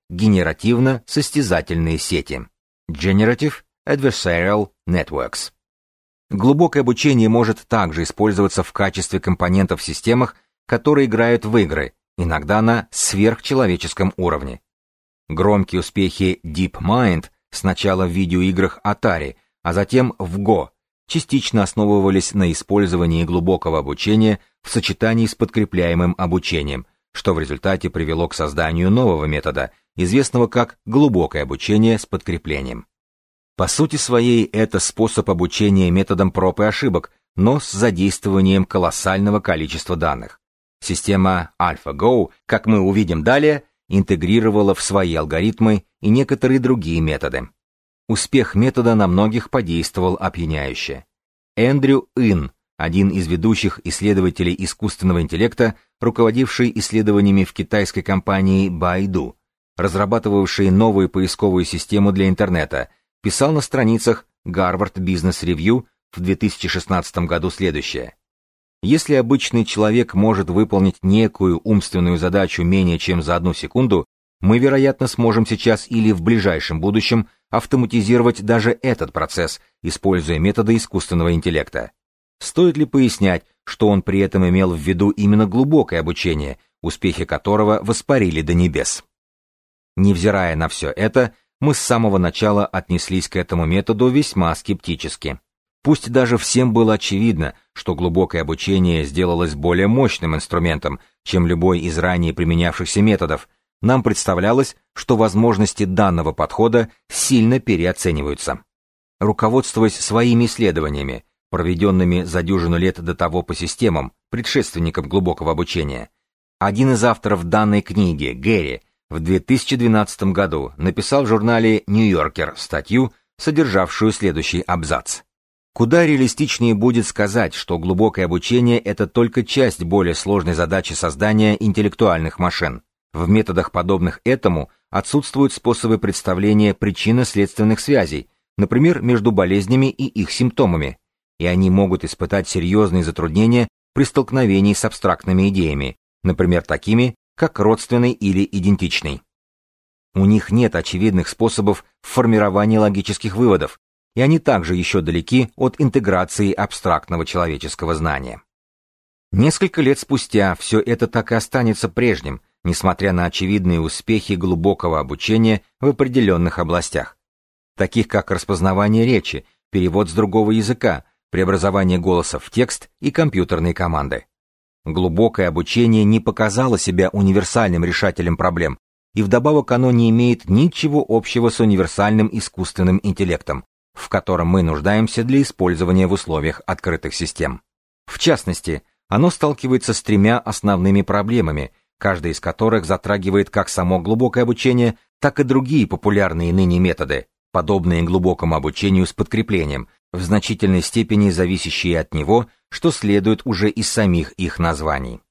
S2: генеративно-состязательные сети Generative Adversarial Networks. Глубокое обучение может также использоваться в качестве компонентов в системах, которые играют в игры, иногда на сверхчеловеческом уровне. Громкие успехи DeepMind сначала в видеоиграх Atari, а затем в Go частично основывались на использовании глубокого обучения в сочетании с подкрепляемым обучением, что в результате привело к созданию нового метода, известного как глубокое обучение с подкреплением. По сути своей, это способ обучения методом проб и ошибок, но с задействованием колоссального количества данных. Система AlphaGo, как мы увидим далее, интегрировала в свои алгоритмы и некоторые другие методы. Успех метода на многих подействовал опьяняюще. Эндрю Ин, один из ведущих исследователей искусственного интеллекта, руководивший исследованиями в китайской компании Baidu, разрабатывавший новую поисковую систему для интернета, писал на страницах Harvard Business Review в 2016 году следующее. Если обычный человек может выполнить некую умственную задачу менее чем за 1 секунду, мы, вероятно, сможем сейчас или в ближайшем будущем автоматизировать даже этот процесс, используя методы искусственного интеллекта. Стоит ли пояснять, что он при этом имел в виду именно глубокое обучение, успехи которого воспарили до небес? Невзирая на все это, мы с самого начала отнеслись к этому методу весьма скептически. Пусть даже всем было очевидно, что глубокое обучение сделалось более мощным инструментом, чем любой из ранее применявшихся методов, нам представлялось, что возможности данного подхода сильно переоцениваются. Руководствуясь своими исследованиями, проведенными за дюжину лет до того по системам, предшественникам глубокого обучения, один из авторов данной книги, Гэри, в 2012 году написал в журнале «Нью-Йоркер» статью, содержавшую следующий абзац. Куда реалистичнее будет сказать, что глубокое обучение — это только часть более сложной задачи создания интеллектуальных машин. В методах, подобных этому, отсутствуют способы представления причинно-следственных связей, например, между болезнями и их симптомами, и они могут испытать серьезные затруднения при столкновении с абстрактными идеями, например, такими, как родственный или идентичный. У них нет очевидных способов формирования логических выводов, и они также еще далеки от интеграции абстрактного человеческого знания. Несколько лет спустя все это так и останется прежним, несмотря на очевидные успехи глубокого обучения в определенных областях, таких как распознавание речи, перевод с другого языка, преобразование голоса в текст и компьютерные команды. Глубокое обучение не показало себя универсальным решателем проблем, и вдобавок оно не имеет ничего общего с универсальным искусственным интеллектом, в котором мы нуждаемся для использования в условиях открытых систем. В частности, оно сталкивается с тремя основными проблемами, каждая из которых затрагивает как само глубокое обучение, так и другие популярные ныне методы, подобные глубокому обучению с подкреплением, в значительной степени зависящие от него, что следует уже из самих их названий.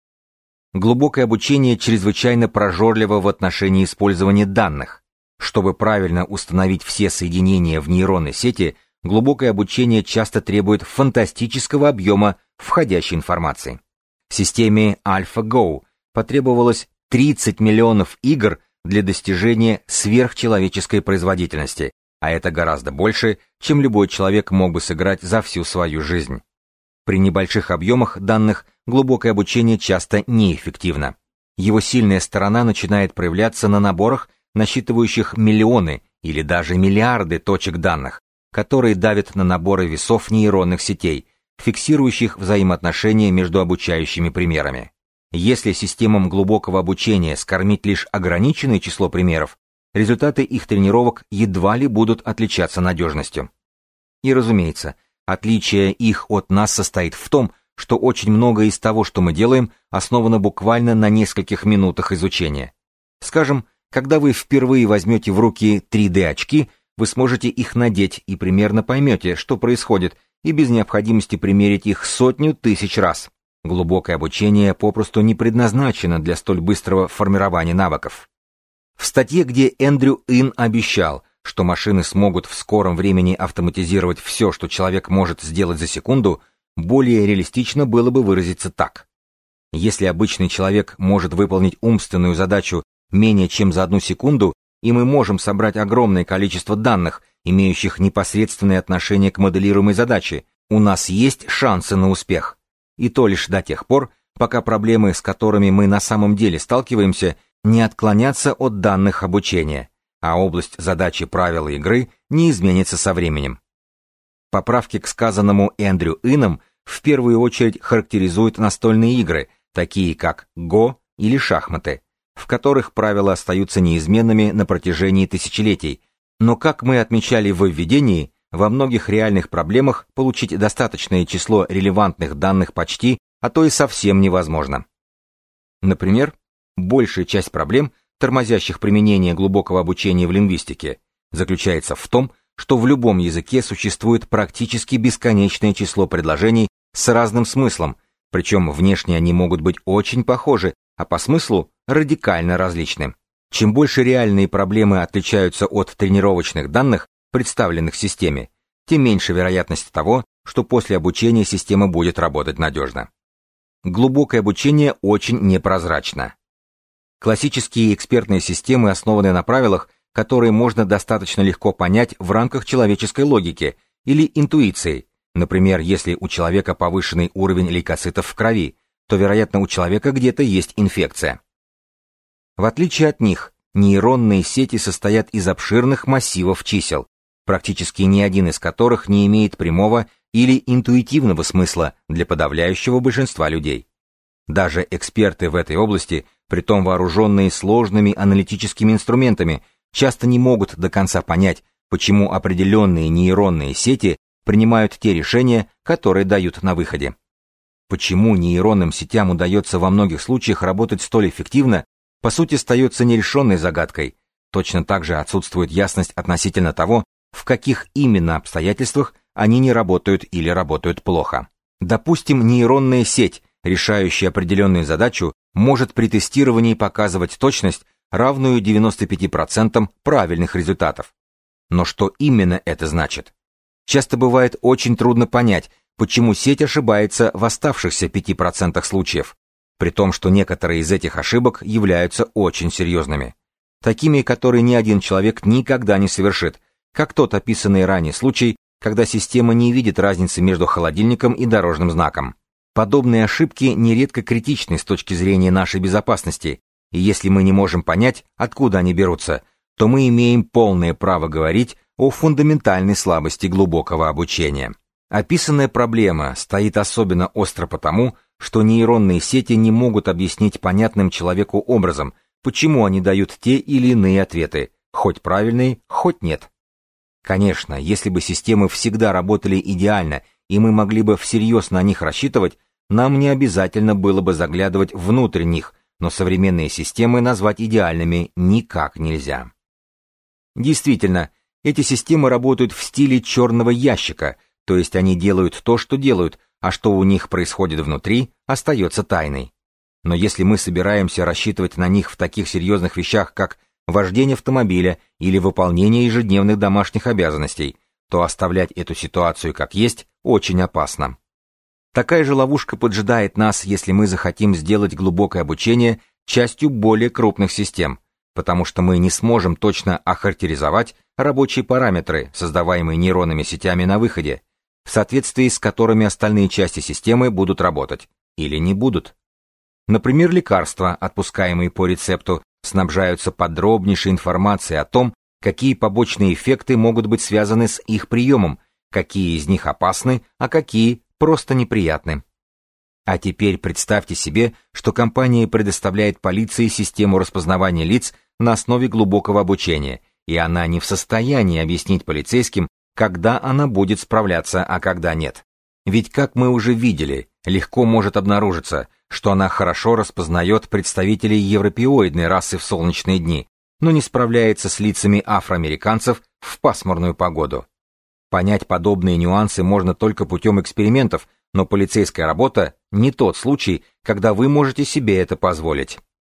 S2: Глубокое обучение чрезвычайно прожорливо в отношении использования данных. Чтобы правильно установить все соединения в нейронной сети, глубокое обучение часто требует фантастического объема входящей информации. Системе AlphaGo потребовалось 30 миллионов игр для достижения сверхчеловеческой производительности, а это гораздо больше, чем любой человек мог бы сыграть за всю свою жизнь. При небольших объемах данных глубокое обучение часто неэффективно. Его сильная сторона начинает проявляться на наборах, насчитывающих миллионы или даже миллиарды точек данных, которые давят на наборы весов нейронных сетей, фиксирующих взаимоотношения между обучающими примерами. Если системам глубокого обучения скормить лишь ограниченное число примеров, результаты их тренировок едва ли будут отличаться надежностью. И, разумеется, отличие их от нас состоит в том, что очень многое из того, что мы делаем, основано буквально на нескольких минутах изучения. Скажем, когда вы впервые возьмете в руки 3D-очки, вы сможете их надеть и примерно поймете, что происходит, и без необходимости примерить их 100 000 раз. Глубокое обучение попросту не предназначено для столь быстрого формирования навыков. В статье, где Эндрю Ин обещал, что машины смогут в скором времени автоматизировать все, что человек может сделать за секунду, более реалистично было бы выразиться так. Если обычный человек может выполнить умственную задачу менее чем за 1 секунду, и мы можем собрать огромное количество данных, имеющих непосредственное отношение к моделируемой задаче, у нас есть шансы на успех. И то лишь до тех пор, пока проблемы, с которыми мы на самом деле сталкиваемся, не отклонятся от данных обучения, а область задачи правила игры не изменится со временем. Поправки к сказанному Эндрю Ином в первую очередь характеризуют настольные игры, такие как Го или шахматы, в которых правила остаются неизменными на протяжении тысячелетий, но, как мы отмечали в введении, во многих реальных проблемах получить достаточное число релевантных данных почти, а то и совсем невозможно. Например, большая часть проблем, тормозящих применение глубокого обучения в лингвистике, заключается в том, что в любом языке существует практически бесконечное число предложений с разным смыслом, причем внешне они могут быть очень похожи, а по смыслу радикально различны. Чем больше реальные проблемы отличаются от тренировочных данных, представленных в системе, тем меньше вероятность того, что после обучения система будет работать надежно. Глубокое обучение очень непрозрачно. Классические экспертные системы основаны на правилах, которые можно достаточно легко понять в рамках человеческой логики или интуиции. Например, если у человека повышенный уровень лейкоцитов в крови, то, вероятно, у человека где-то есть инфекция. В отличие от них, нейронные сети состоят из обширных массивов чисел, практически ни один из которых не имеет прямого или интуитивного смысла для подавляющего большинства людей. Даже эксперты в этой области, притом вооруженные сложными аналитическими инструментами, часто не могут до конца понять, почему определенные нейронные сети принимают те решения, которые дают на выходе. Почему нейронным сетям удается во многих случаях работать столь эффективно, по сути остается нерешенной загадкой. Точно так же отсутствует ясность относительно того, в каких именно обстоятельствах они не работают или работают плохо. Допустим, нейронная сеть, решающая определенную задачу, может при тестировании показывать точность, равную 95% правильных результатов. Но что именно это значит? Часто бывает очень трудно понять, почему сеть ошибается в оставшихся 5% случаев, при том, что некоторые из этих ошибок являются очень серьезными. Такими, которые ни один человек никогда не совершит, как тот описанный ранее случай, когда система не видит разницы между холодильником и дорожным знаком. Подобные ошибки нередко критичны с точки зрения нашей безопасности, и если мы не можем понять, откуда они берутся, то мы имеем полное право говорить о фундаментальной слабости глубокого обучения. Описанная проблема стоит особенно остро потому, что нейронные сети не могут объяснить понятным человеку образом, почему они дают те или иные ответы, хоть правильные, хоть нет. Конечно, если бы системы всегда работали идеально, и мы могли бы всерьез на них рассчитывать, нам не обязательно было бы заглядывать внутрь них, но современные системы назвать идеальными никак нельзя. Действительно, эти системы работают в стиле черного ящика, то есть они делают то, что делают, а что у них происходит внутри, остается тайной. Но если мы собираемся рассчитывать на них в таких серьезных вещах, как вождение автомобиля или выполнение ежедневных домашних обязанностей, то оставлять эту ситуацию как есть очень опасно. Такая же ловушка поджидает нас, если мы захотим сделать глубокое обучение частью более крупных систем, потому что мы не сможем точно охарактеризовать рабочие параметры, создаваемые нейронными сетями на выходе, в соответствии с которыми остальные части системы будут работать или не будут. Например, лекарства, отпускаемые по рецепту, снабжаются подробнейшей информацией о том, какие побочные эффекты могут быть связаны с их приемом, какие из них опасны, а какие просто неприятны. А теперь представьте себе, что компания предоставляет полиции систему распознавания лиц на основе глубокого обучения, и она не в состоянии объяснить полицейским, когда она будет справляться, а когда нет. Ведь, как мы уже видели, легко может обнаружиться, что она хорошо распознает представителей европеоидной расы в солнечные дни, но не справляется с лицами афроамериканцев в пасмурную погоду. Понять подобные нюансы можно только путем экспериментов, но полицейская работа не тот случай, когда вы можете себе это позволить.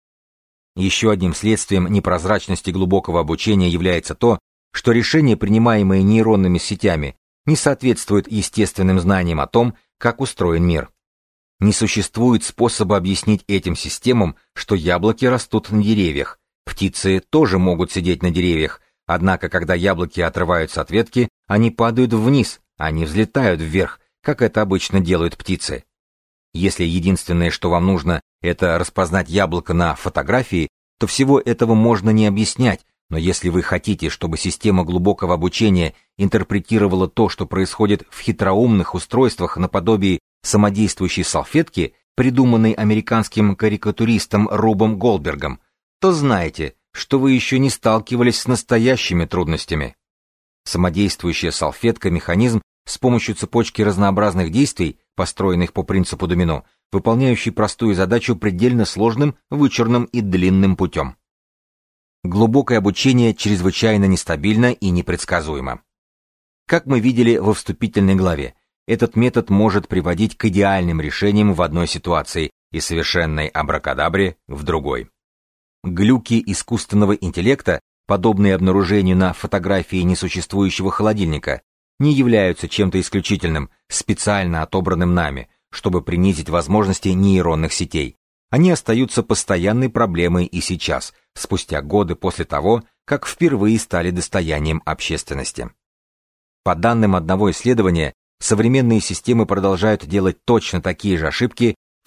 S2: Еще одним следствием непрозрачности глубокого обучения является то, что решения, принимаемые нейронными сетями, не соответствуют естественным знаниям о том, как устроен мир. Не существует способа объяснить этим системам, что яблоки растут на деревьях, птицы тоже могут сидеть на деревьях, однако когда яблоки отрываются от ветки, они падают вниз, а не взлетают вверх, как это обычно делают птицы. Если единственное, что вам нужно, это распознать яблоко на фотографии, то всего этого можно не объяснять, но если вы хотите, чтобы система глубокого обучения интерпретировала то, что происходит в хитроумных устройствах наподобие самодействующей салфетки, придуманной американским карикатуристом Рубом Голдбергом, то знайте, что вы еще не сталкивались с настоящими трудностями. Самодействующая салфетка – механизм с помощью цепочки разнообразных действий, построенных по принципу домино, выполняющий простую задачу предельно сложным, вычурным и длинным путем. Глубокое обучение чрезвычайно нестабильно и непредсказуемо. Как мы видели во вступительной главе, этот метод может приводить к идеальным решениям в одной ситуации и совершенной абракадабре в другой. Глюки искусственного интеллекта, подобные обнаружению на фотографии несуществующего холодильника, не являются чем-то исключительным, специально отобранным нами, чтобы принизить возможности нейронных сетей. Они остаются постоянной проблемой и сейчас, спустя годы после того, как впервые стали достоянием общественности. По данным одного исследования, современные системы продолжают делать точно такие же ошибки в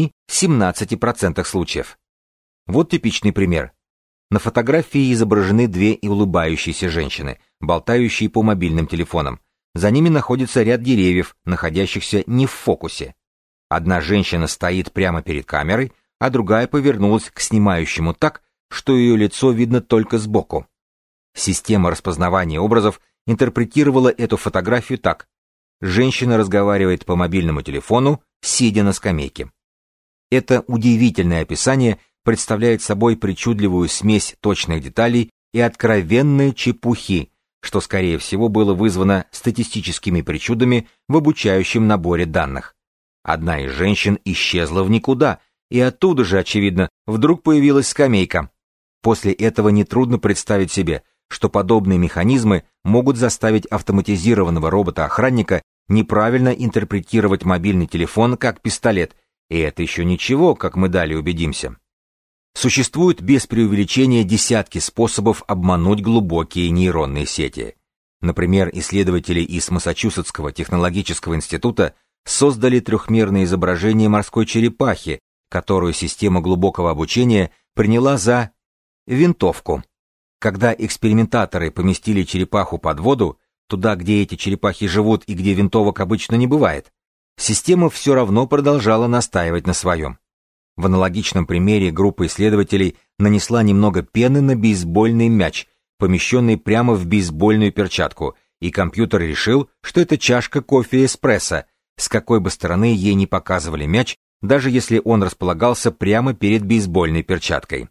S2: 7-17% случаев. Вот типичный пример. На фотографии изображены две улыбающиеся женщины, болтающие по мобильным телефонам. За ними находится ряд деревьев, находящихся не в фокусе. Одна женщина стоит прямо перед камерой, а другая повернулась к снимающему так, что ее лицо видно только сбоку. Система распознавания образов интерпретировала эту фотографию так. Женщина разговаривает по мобильному телефону, сидя на скамейке. Это удивительное описание представляет собой причудливую смесь точных деталей и откровенной чепухи, что, скорее всего, было вызвано статистическими причудами в обучающем наборе данных. Одна из женщин исчезла в никуда, и оттуда же, очевидно, вдруг появилась скамейка. После этого нетрудно представить себе, что подобные механизмы могут заставить автоматизированного робота-охранника неправильно интерпретировать мобильный телефон как пистолет, и это еще ничего, как мы далее убедимся. Существуют без преувеличения десятки способов обмануть глубокие нейронные сети. Например, исследователи из Массачусетского технологического института создали трехмерное изображение морской черепахи, которую система глубокого обучения приняла за винтовку. Когда экспериментаторы поместили черепаху под воду, туда, где эти черепахи живут и где винтовок обычно не бывает, система все равно продолжала настаивать на своем. В аналогичном примере группа исследователей нанесла немного пены на бейсбольный мяч, помещенный прямо в бейсбольную перчатку, и компьютер решил, что это чашка кофе-эспрессо, с какой бы стороны ей не показывали мяч, даже если он располагался прямо перед бейсбольной перчаткой.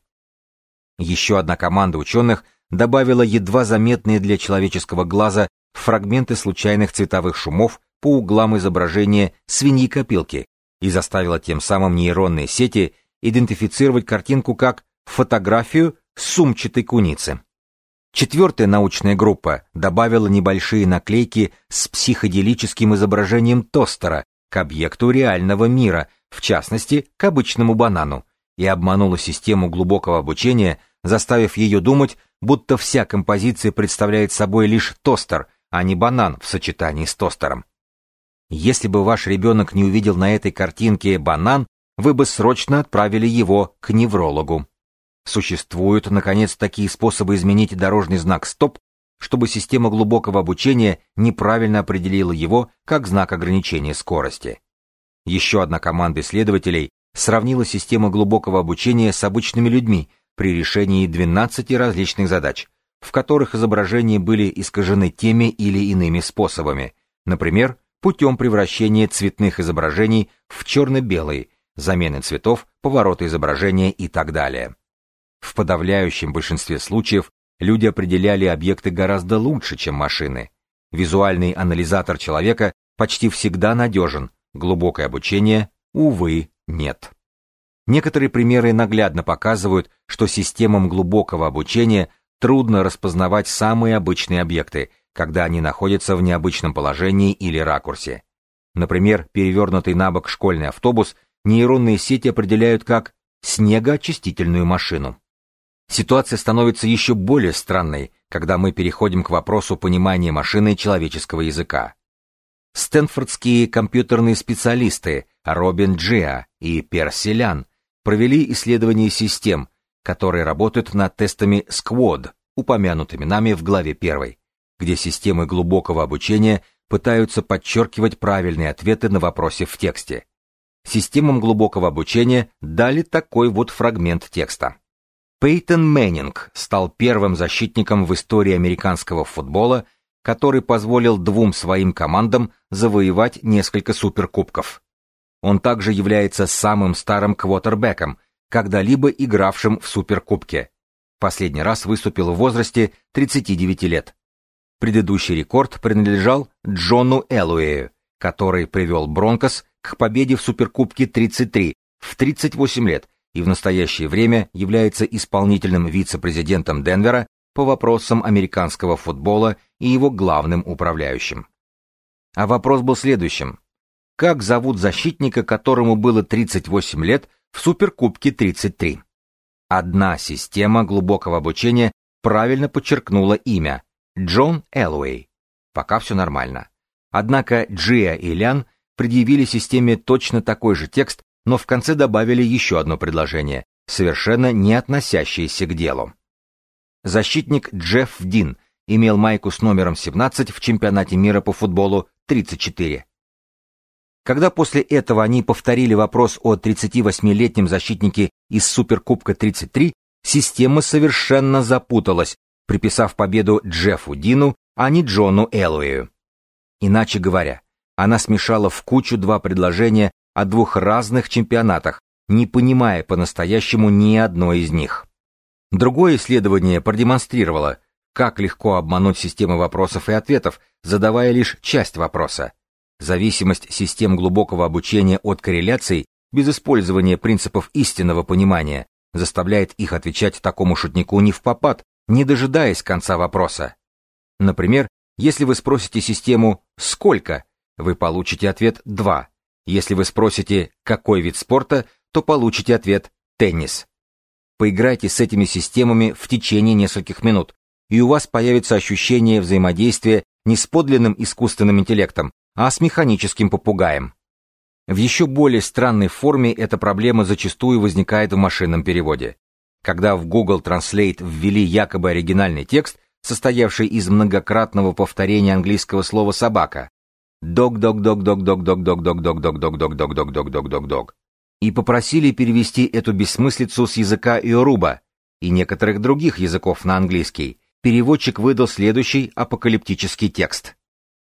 S2: Еще одна команда ученых добавила едва заметные для человеческого глаза фрагменты случайных цветовых шумов по углам изображения свиньи-копилки и заставила тем самым нейронные сети идентифицировать картинку как фотографию сумчатой куницы. Четвертая научная группа добавила небольшие наклейки с психоделическим изображением тостера к объекту реального мира, в частности, к обычному банану, и обманула систему глубокого обучения, заставив ее думать, будто вся композиция представляет собой лишь тостер, а не банан в сочетании с тостером. Если бы ваш ребенок не увидел на этой картинке банан, вы бы срочно отправили его к неврологу. Существуют, наконец, такие способы изменить дорожный знак «стоп», чтобы система глубокого обучения неправильно определила его как знак ограничения скорости. Еще одна команда исследователей сравнила систему глубокого обучения с обычными людьми при решении 12 различных задач, в которых изображения были искажены теми или иными способами, например, путем превращения цветных изображений в черно-белые, замены цветов, поворота изображения и так далее. В подавляющем большинстве случаев люди определяли объекты гораздо лучше, чем машины. Визуальный анализатор человека почти всегда надежен, глубокое обучение, увы, нет. Некоторые примеры наглядно показывают, что системам глубокого обучения трудно распознавать самые обычные объекты, когда они находятся в необычном положении или ракурсе. Например, перевернутый на бок школьный автобус нейронные сети определяют как снегоочистительную машину. Ситуация становится еще более странной, когда мы переходим к вопросу понимания машины человеческого языка. Стэнфордские компьютерные специалисты Робин Джиа и Перси Лян провели исследование систем, которые работают над тестами SQuAD, упомянутыми нами в главе 1, где системы глубокого обучения пытаются подчеркивать правильные ответы на вопросы в тексте. Системам глубокого обучения дали такой вот фрагмент текста. Пейтон Мэннинг стал первым защитником в истории американского футбола, который позволил двум своим командам завоевать несколько суперкубков. Он также является самым старым квотербеком, когда-либо игравшим в суперкубке. Последний раз выступил в возрасте 39 лет. Предыдущий рекорд принадлежал Джону Элуэю, который привел Бронкос к победе в суперкубке 33 в 38 лет, и в настоящее время является исполнительным вице-президентом Денвера по вопросам американского футбола и его главным управляющим. А вопрос был следующим. Как зовут защитника, которому было 38 лет в суперкубке 33? Одна система глубокого обучения правильно подчеркнула имя – Джон Элуэй. Пока все нормально. Однако Джиа и Лян предъявили системе точно такой же текст, но в конце добавили еще одно предложение, совершенно не относящееся к делу. Защитник Джефф Дин имел майку с номером 17 в чемпионате мира по футболу 34. Когда после этого они повторили вопрос о 38-летнем защитнике из Суперкубка 33, система совершенно запуталась, приписав победу Джеффу Дину, а не Джону Элуэю. Иначе говоря, она смешала в кучу два предложения о двух разных чемпионатах, не понимая по-настоящему ни одной из них. Другое исследование продемонстрировало, как легко обмануть системы вопросов и ответов, задавая лишь часть вопроса. Зависимость систем глубокого обучения от корреляций, без использования принципов истинного понимания, заставляет их отвечать такому шутнику невпопад, не дожидаясь конца вопроса. Например, если вы спросите систему «Сколько?», вы получите ответ «2». Если вы спросите «Какой вид спорта?», то получите ответ «Теннис». Поиграйте с этими системами в течение нескольких минут, и у вас появится ощущение взаимодействия не с подлинным искусственным интеллектом, а с механическим попугаем. В еще более странной форме эта проблема зачастую возникает в машинном переводе. Когда в Google Translate ввели якобы оригинальный текст, состоявшей из многократного повторения английского слова «собака» «дог-дог-дог-дог-дог-дог-дог-дог-дог-дог-дог-дог-дог-дог-дог-дог-дог», и попросили перевести эту бессмыслицу с языка иоруба и некоторых других языков на английский, переводчик выдал следующий апокалиптический текст.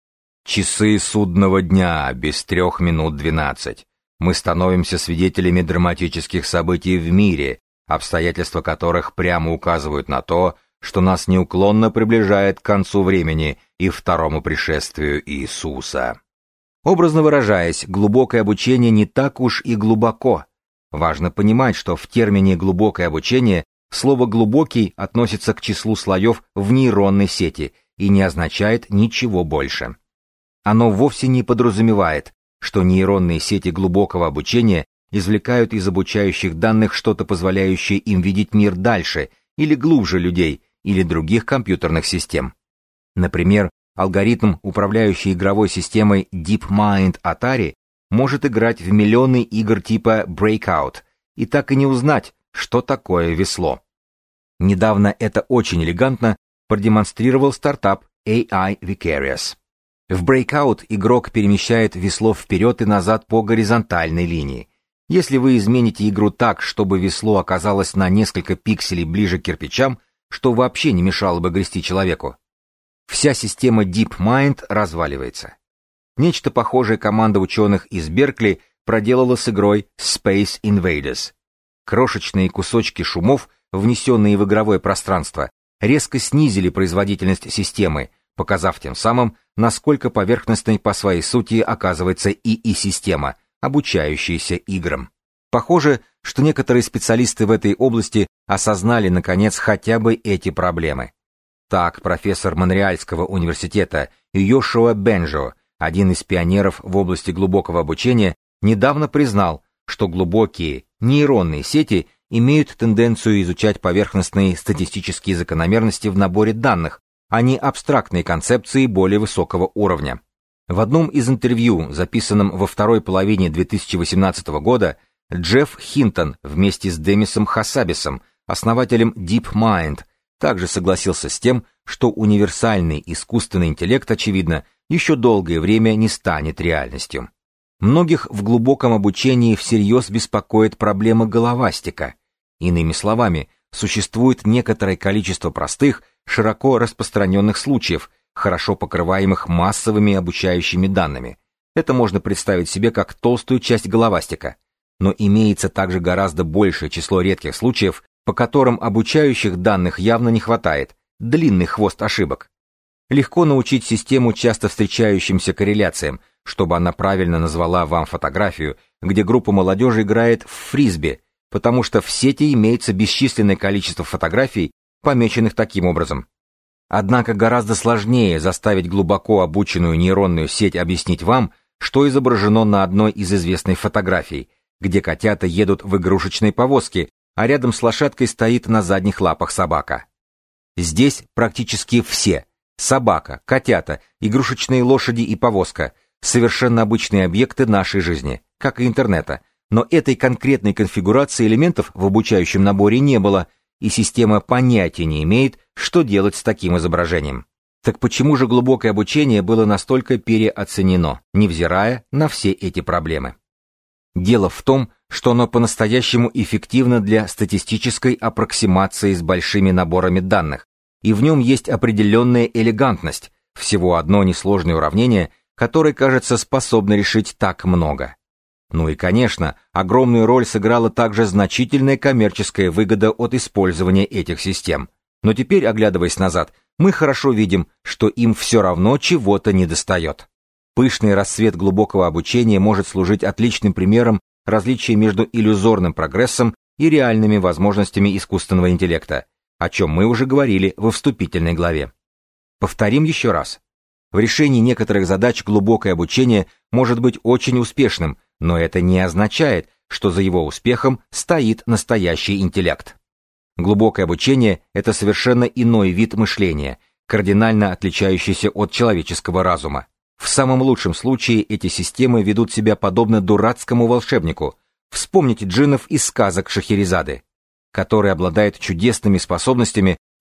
S2: «Часы судного дня, без 3 минут 12. Мы становимся свидетелями драматических событий в мире, обстоятельства которых прямо указывают на то, что нас неуклонно приближает к концу времени и второму пришествию Иисуса». Образно выражаясь, глубокое обучение не так уж и глубоко. Важно понимать, что в термине «глубокое обучение» слово «глубокий» относится к числу слоев в нейронной сети и не означает ничего больше. Оно вовсе не подразумевает, что нейронные сети глубокого обучения извлекают из обучающих данных что-то, позволяющее им видеть мир дальше или глубже людей или других компьютерных систем. Например, алгоритм, управляющий игровой системой DeepMind Atari, может играть в миллионы игр типа Breakout и так и не узнать, что такое весло. Недавно это очень элегантно продемонстрировал стартап AI Vicarious. В Breakout игрок перемещает весло вперед и назад по горизонтальной линии. Если вы измените игру так, чтобы весло оказалось на несколько пикселей ближе к кирпичам, что вообще не мешало бы грести человеку, вся система DeepMind разваливается. Нечто похожее команда ученых из Беркли проделала с игрой Space Invaders. Крошечные кусочки шумов, внесенные в игровое пространство, резко снизили производительность системы, показав тем самым, насколько поверхностной по своей сути оказывается ИИ-система, обучающаяся играм. Похоже, что некоторые специалисты в этой области осознали, наконец, хотя бы эти проблемы. Так, профессор Монреальского университета Йошуа Бенджо, один из пионеров в области глубокого обучения, недавно признал, что глубокие нейронные сети имеют тенденцию изучать поверхностные статистические закономерности в наборе данных, а не абстрактные концепции более высокого уровня. В одном из интервью, записанном во второй половине 2018 года, Джефф Хинтон вместе с Демисом Хассабисом, основателем DeepMind, также согласился с тем, что универсальный искусственный интеллект, очевидно, еще долгое время не станет реальностью. Многих в глубоком обучении всерьез беспокоит проблема головастика. Иными словами, существует некоторое количество простых, широко распространенных случаев, хорошо покрываемых массовыми обучающими данными. Это можно представить себе как толстую часть головастика. Но имеется также гораздо большее число редких случаев, по которым обучающих данных явно не хватает, длинный хвост ошибок. Легко научить систему часто встречающимся корреляциям, чтобы она правильно назвала вам фотографию, где группа молодежи играет в фрисби, потому что в сети имеется бесчисленное количество фотографий, помеченных таким образом. Однако гораздо сложнее заставить глубоко обученную нейронную сеть объяснить вам, что изображено на одной из известных фотографий, где котята едут в игрушечной повозке, а рядом с лошадкой стоит на задних лапах собака. Здесь практически все – собака, котята, игрушечные лошади и повозка – совершенно обычные объекты нашей жизни, как и интернета, но этой конкретной конфигурации элементов в обучающем наборе не было, и система понятия не имеет, что делать с таким изображением. Так почему же глубокое обучение было настолько переоценено, невзирая на все эти проблемы? Дело в том, что оно по-настоящему эффективно для статистической аппроксимации с большими наборами данных, и в нем есть определенная элегантность, всего одно несложное уравнение, которое, кажется, способно решить так много. Ну и, конечно, огромную роль сыграла также значительная коммерческая выгода от использования этих систем. Но теперь, оглядываясь назад, мы хорошо видим, что им все равно чего-то недостает. Пышный расцвет глубокого обучения может служить отличным примером различия между иллюзорным прогрессом и реальными возможностями искусственного интеллекта, о чем мы уже говорили во вступительной главе. Повторим еще раз. В решении некоторых задач глубокое обучение может быть очень успешным, но это не означает, что за его успехом стоит настоящий интеллект. Глубокое обучение – это совершенно иной вид мышления, кардинально отличающийся от человеческого разума. В самом лучшем случае эти системы ведут себя подобно дурацкому волшебнику. Вспомните джиннов из сказок Шахерезады, который обладает чудесными способностями,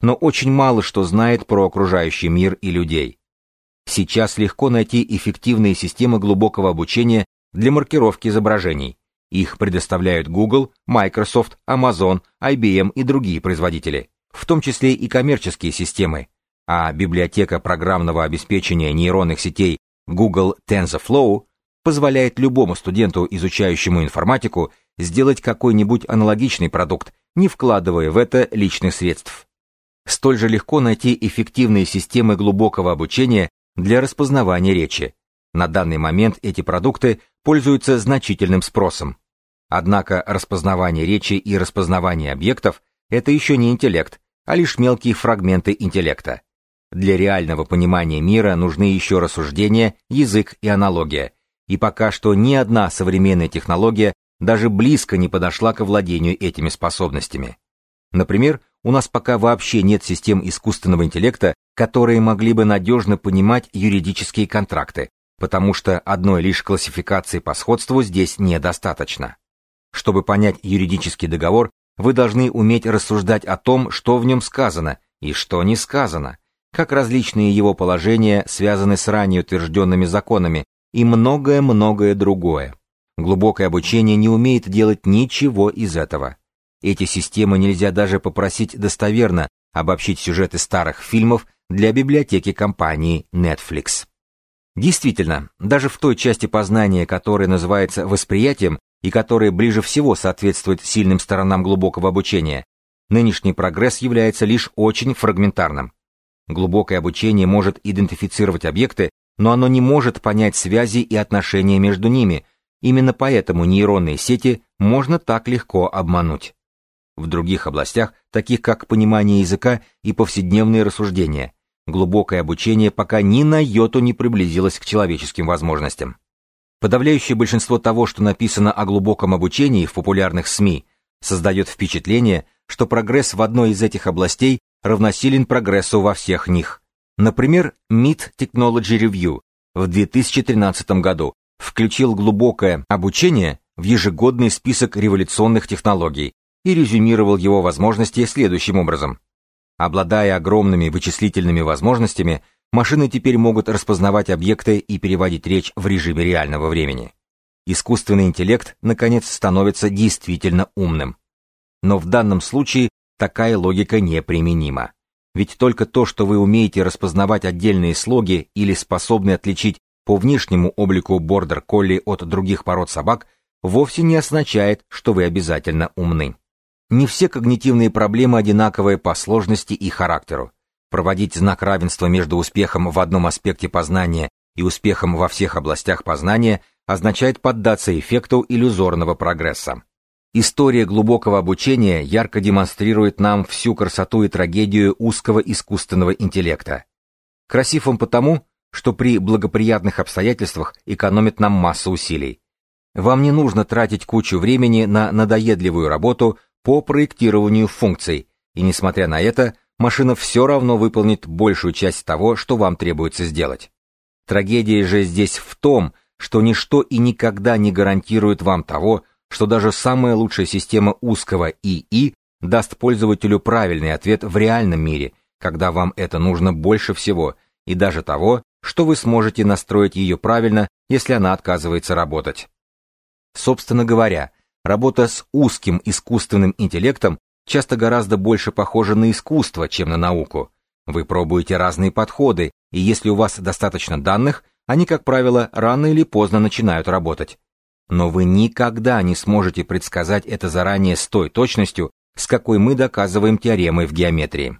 S2: но очень мало что знает про окружающий мир и людей. Сейчас легко найти эффективные системы глубокого обучения для маркировки изображений. Их предоставляют Google, Microsoft, Amazon, IBM и другие производители, в том числе и коммерческие системы, а библиотека программного обеспечения нейронных сетей Google TensorFlow позволяет любому студенту, изучающему информатику, сделать какой-нибудь аналогичный продукт, не вкладывая в это личных средств. Столь же легко найти эффективные системы глубокого обучения для распознавания речи. На данный момент эти продукты пользуются значительным спросом. Однако распознавание речи и распознавание объектов – это еще не интеллект, а лишь мелкие фрагменты интеллекта. Для реального понимания мира нужны еще рассуждения, язык и аналогия, и пока что ни одна современная технология даже близко не подошла к овладению этими способностями. Например, у нас пока вообще нет систем искусственного интеллекта, которые могли бы надежно понимать юридические контракты, потому что одной лишь классификации по сходству здесь недостаточно. Чтобы понять юридический договор, вы должны уметь рассуждать о том, что в нем сказано и что не сказано, как различные его положения связаны с ранее утвержденными законами и многое-многое другое. Глубокое обучение не умеет делать ничего из этого. Эти системы нельзя даже попросить достоверно обобщить сюжеты старых фильмов для библиотеки компании Netflix. Действительно, даже в той части познания, которая называется восприятием и которая ближе всего соответствует сильным сторонам глубокого обучения, нынешний прогресс является лишь очень фрагментарным. Глубокое обучение может идентифицировать объекты, но оно не может понять связи и отношения между ними. Именно поэтому нейронные сети можно так легко обмануть. В других областях, таких как понимание языка и повседневные рассуждения, глубокое обучение пока ни на йоту не приблизилось к человеческим возможностям. Подавляющее большинство того, что написано о глубоком обучении в популярных СМИ, создает впечатление, что прогресс в одной из этих областей равносилен прогрессу во всех них. Например, MIT Technology Review в 2013 году включил глубокое обучение в ежегодный список революционных технологий и резюмировал его возможности следующим образом. Обладая огромными вычислительными возможностями, машины теперь могут распознавать объекты и переводить речь в режиме реального времени. Искусственный интеллект, наконец, становится действительно умным. Но в данном случае такая логика неприменима. Ведь только то, что вы умеете распознавать отдельные слоги или способны отличить по внешнему облику бордер-колли от других пород собак, вовсе не означает, что вы обязательно умны. Не все когнитивные проблемы одинаковые по сложности и характеру. Проводить знак равенства между успехом в одном аспекте познания и успехом во всех областях познания означает поддаться эффекту иллюзорного прогресса. История глубокого обучения ярко демонстрирует нам всю красоту и трагедию узкого искусственного интеллекта. Красив он потому, что при благоприятных обстоятельствах экономит нам массу усилий. Вам не нужно тратить кучу времени на надоедливую работу по проектированию функций, и несмотря на это, машина все равно выполнит большую часть того, что вам требуется сделать. Трагедия же здесь в том, что ничто и никогда не гарантирует вам того, что даже самая лучшая система узкого ИИ даст пользователю правильный ответ в реальном мире, когда вам это нужно больше всего, и даже того, что вы сможете настроить ее правильно, если она отказывается работать. Собственно говоря, работа с узким искусственным интеллектом часто гораздо больше похожа на искусство, чем на науку. Вы пробуете разные подходы, и если у вас достаточно данных, они, как правило, рано или поздно начинают работать. Но вы никогда не сможете предсказать это заранее с той точностью, с какой мы доказываем теоремы в геометрии.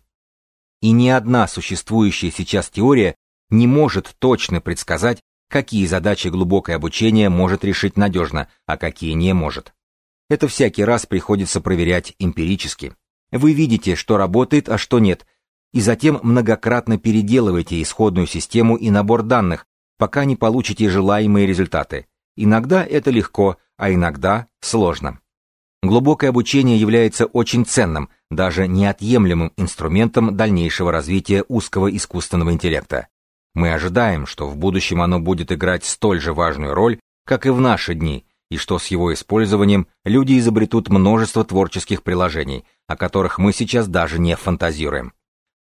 S2: И ни одна существующая сейчас теория не может точно предсказать, какие задачи глубокое обучение может решить надежно, а какие не может. Это всякий раз приходится проверять эмпирически. Вы видите, что работает, а что нет, и затем многократно переделываете исходную систему и набор данных, пока не получите желаемые результаты. Иногда это легко, а иногда сложно. Глубокое обучение является очень ценным, даже неотъемлемым инструментом дальнейшего развития узкого искусственного интеллекта. Мы ожидаем, что в будущем оно будет играть столь же важную роль, как и в наши дни, и что с его использованием люди изобретут множество творческих приложений, о которых мы сейчас даже не фантазируем.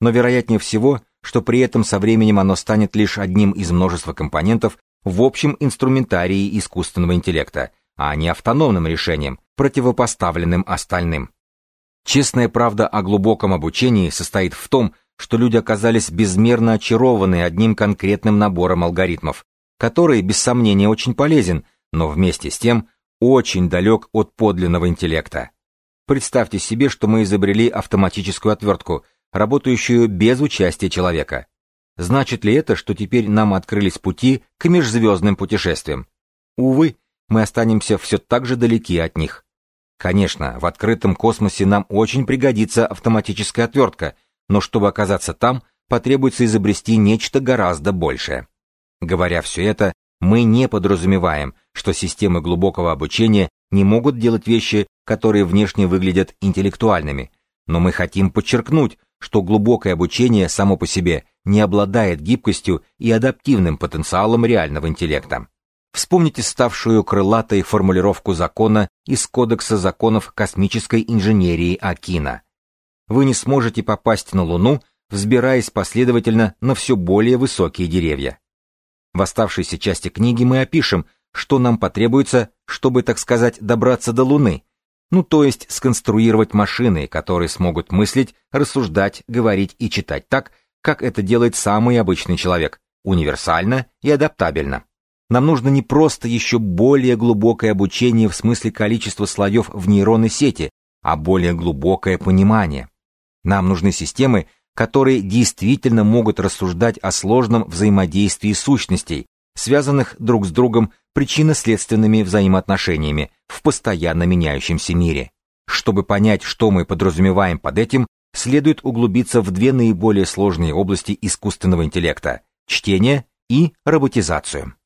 S2: но вероятнее всего, что при этом со временем оно станет лишь одним из множества компонентов в общем инструментарии искусственного интеллекта, а не автономным решением, противопоставленным остальным. Честная правда о глубоком обучении состоит в том, что люди оказались безмерно очарованы одним конкретным набором алгоритмов, который, без сомнения, очень полезен, но вместе с тем очень далек от подлинного интеллекта. Представьте себе, что мы изобрели автоматическую отвертку, работающую без участия человека. Значит ли это, что теперь нам открылись пути к межзвездным путешествиям? Увы, мы останемся все так же далеки от них. Конечно, в открытом космосе нам очень пригодится автоматическая отвертка, но чтобы оказаться там, потребуется изобрести нечто гораздо большее. Говоря все это, мы не подразумеваем, что системы глубокого обучения не могут делать вещи, которые внешне выглядят интеллектуальными, но мы хотим подчеркнуть, что глубокое обучение само по себе не обладает гибкостью и адаптивным потенциалом реального интеллекта. Вспомните ставшую крылатой формулировку закона из Кодекса законов космической инженерии Окина. Вы не сможете попасть на Луну, взбираясь последовательно на все более высокие деревья. В оставшейся части книги мы опишем, что нам потребуется, чтобы, так сказать, добраться до Луны, то есть сконструировать машины, которые смогут мыслить, рассуждать, говорить и читать так, как это делает самый обычный человек, универсально и адаптабельно. Нам нужно не просто еще более глубокое обучение в смысле количества слоев в нейронной сети, а более глубокое понимание. Нам нужны системы, которые действительно могут рассуждать о сложном взаимодействии сущностей, связанных друг с другом причинно-следственными взаимоотношениями в постоянно меняющемся мире. Чтобы понять, что мы подразумеваем под этим, следует углубиться в две наиболее сложные области искусственного интеллекта – чтение и роботизацию.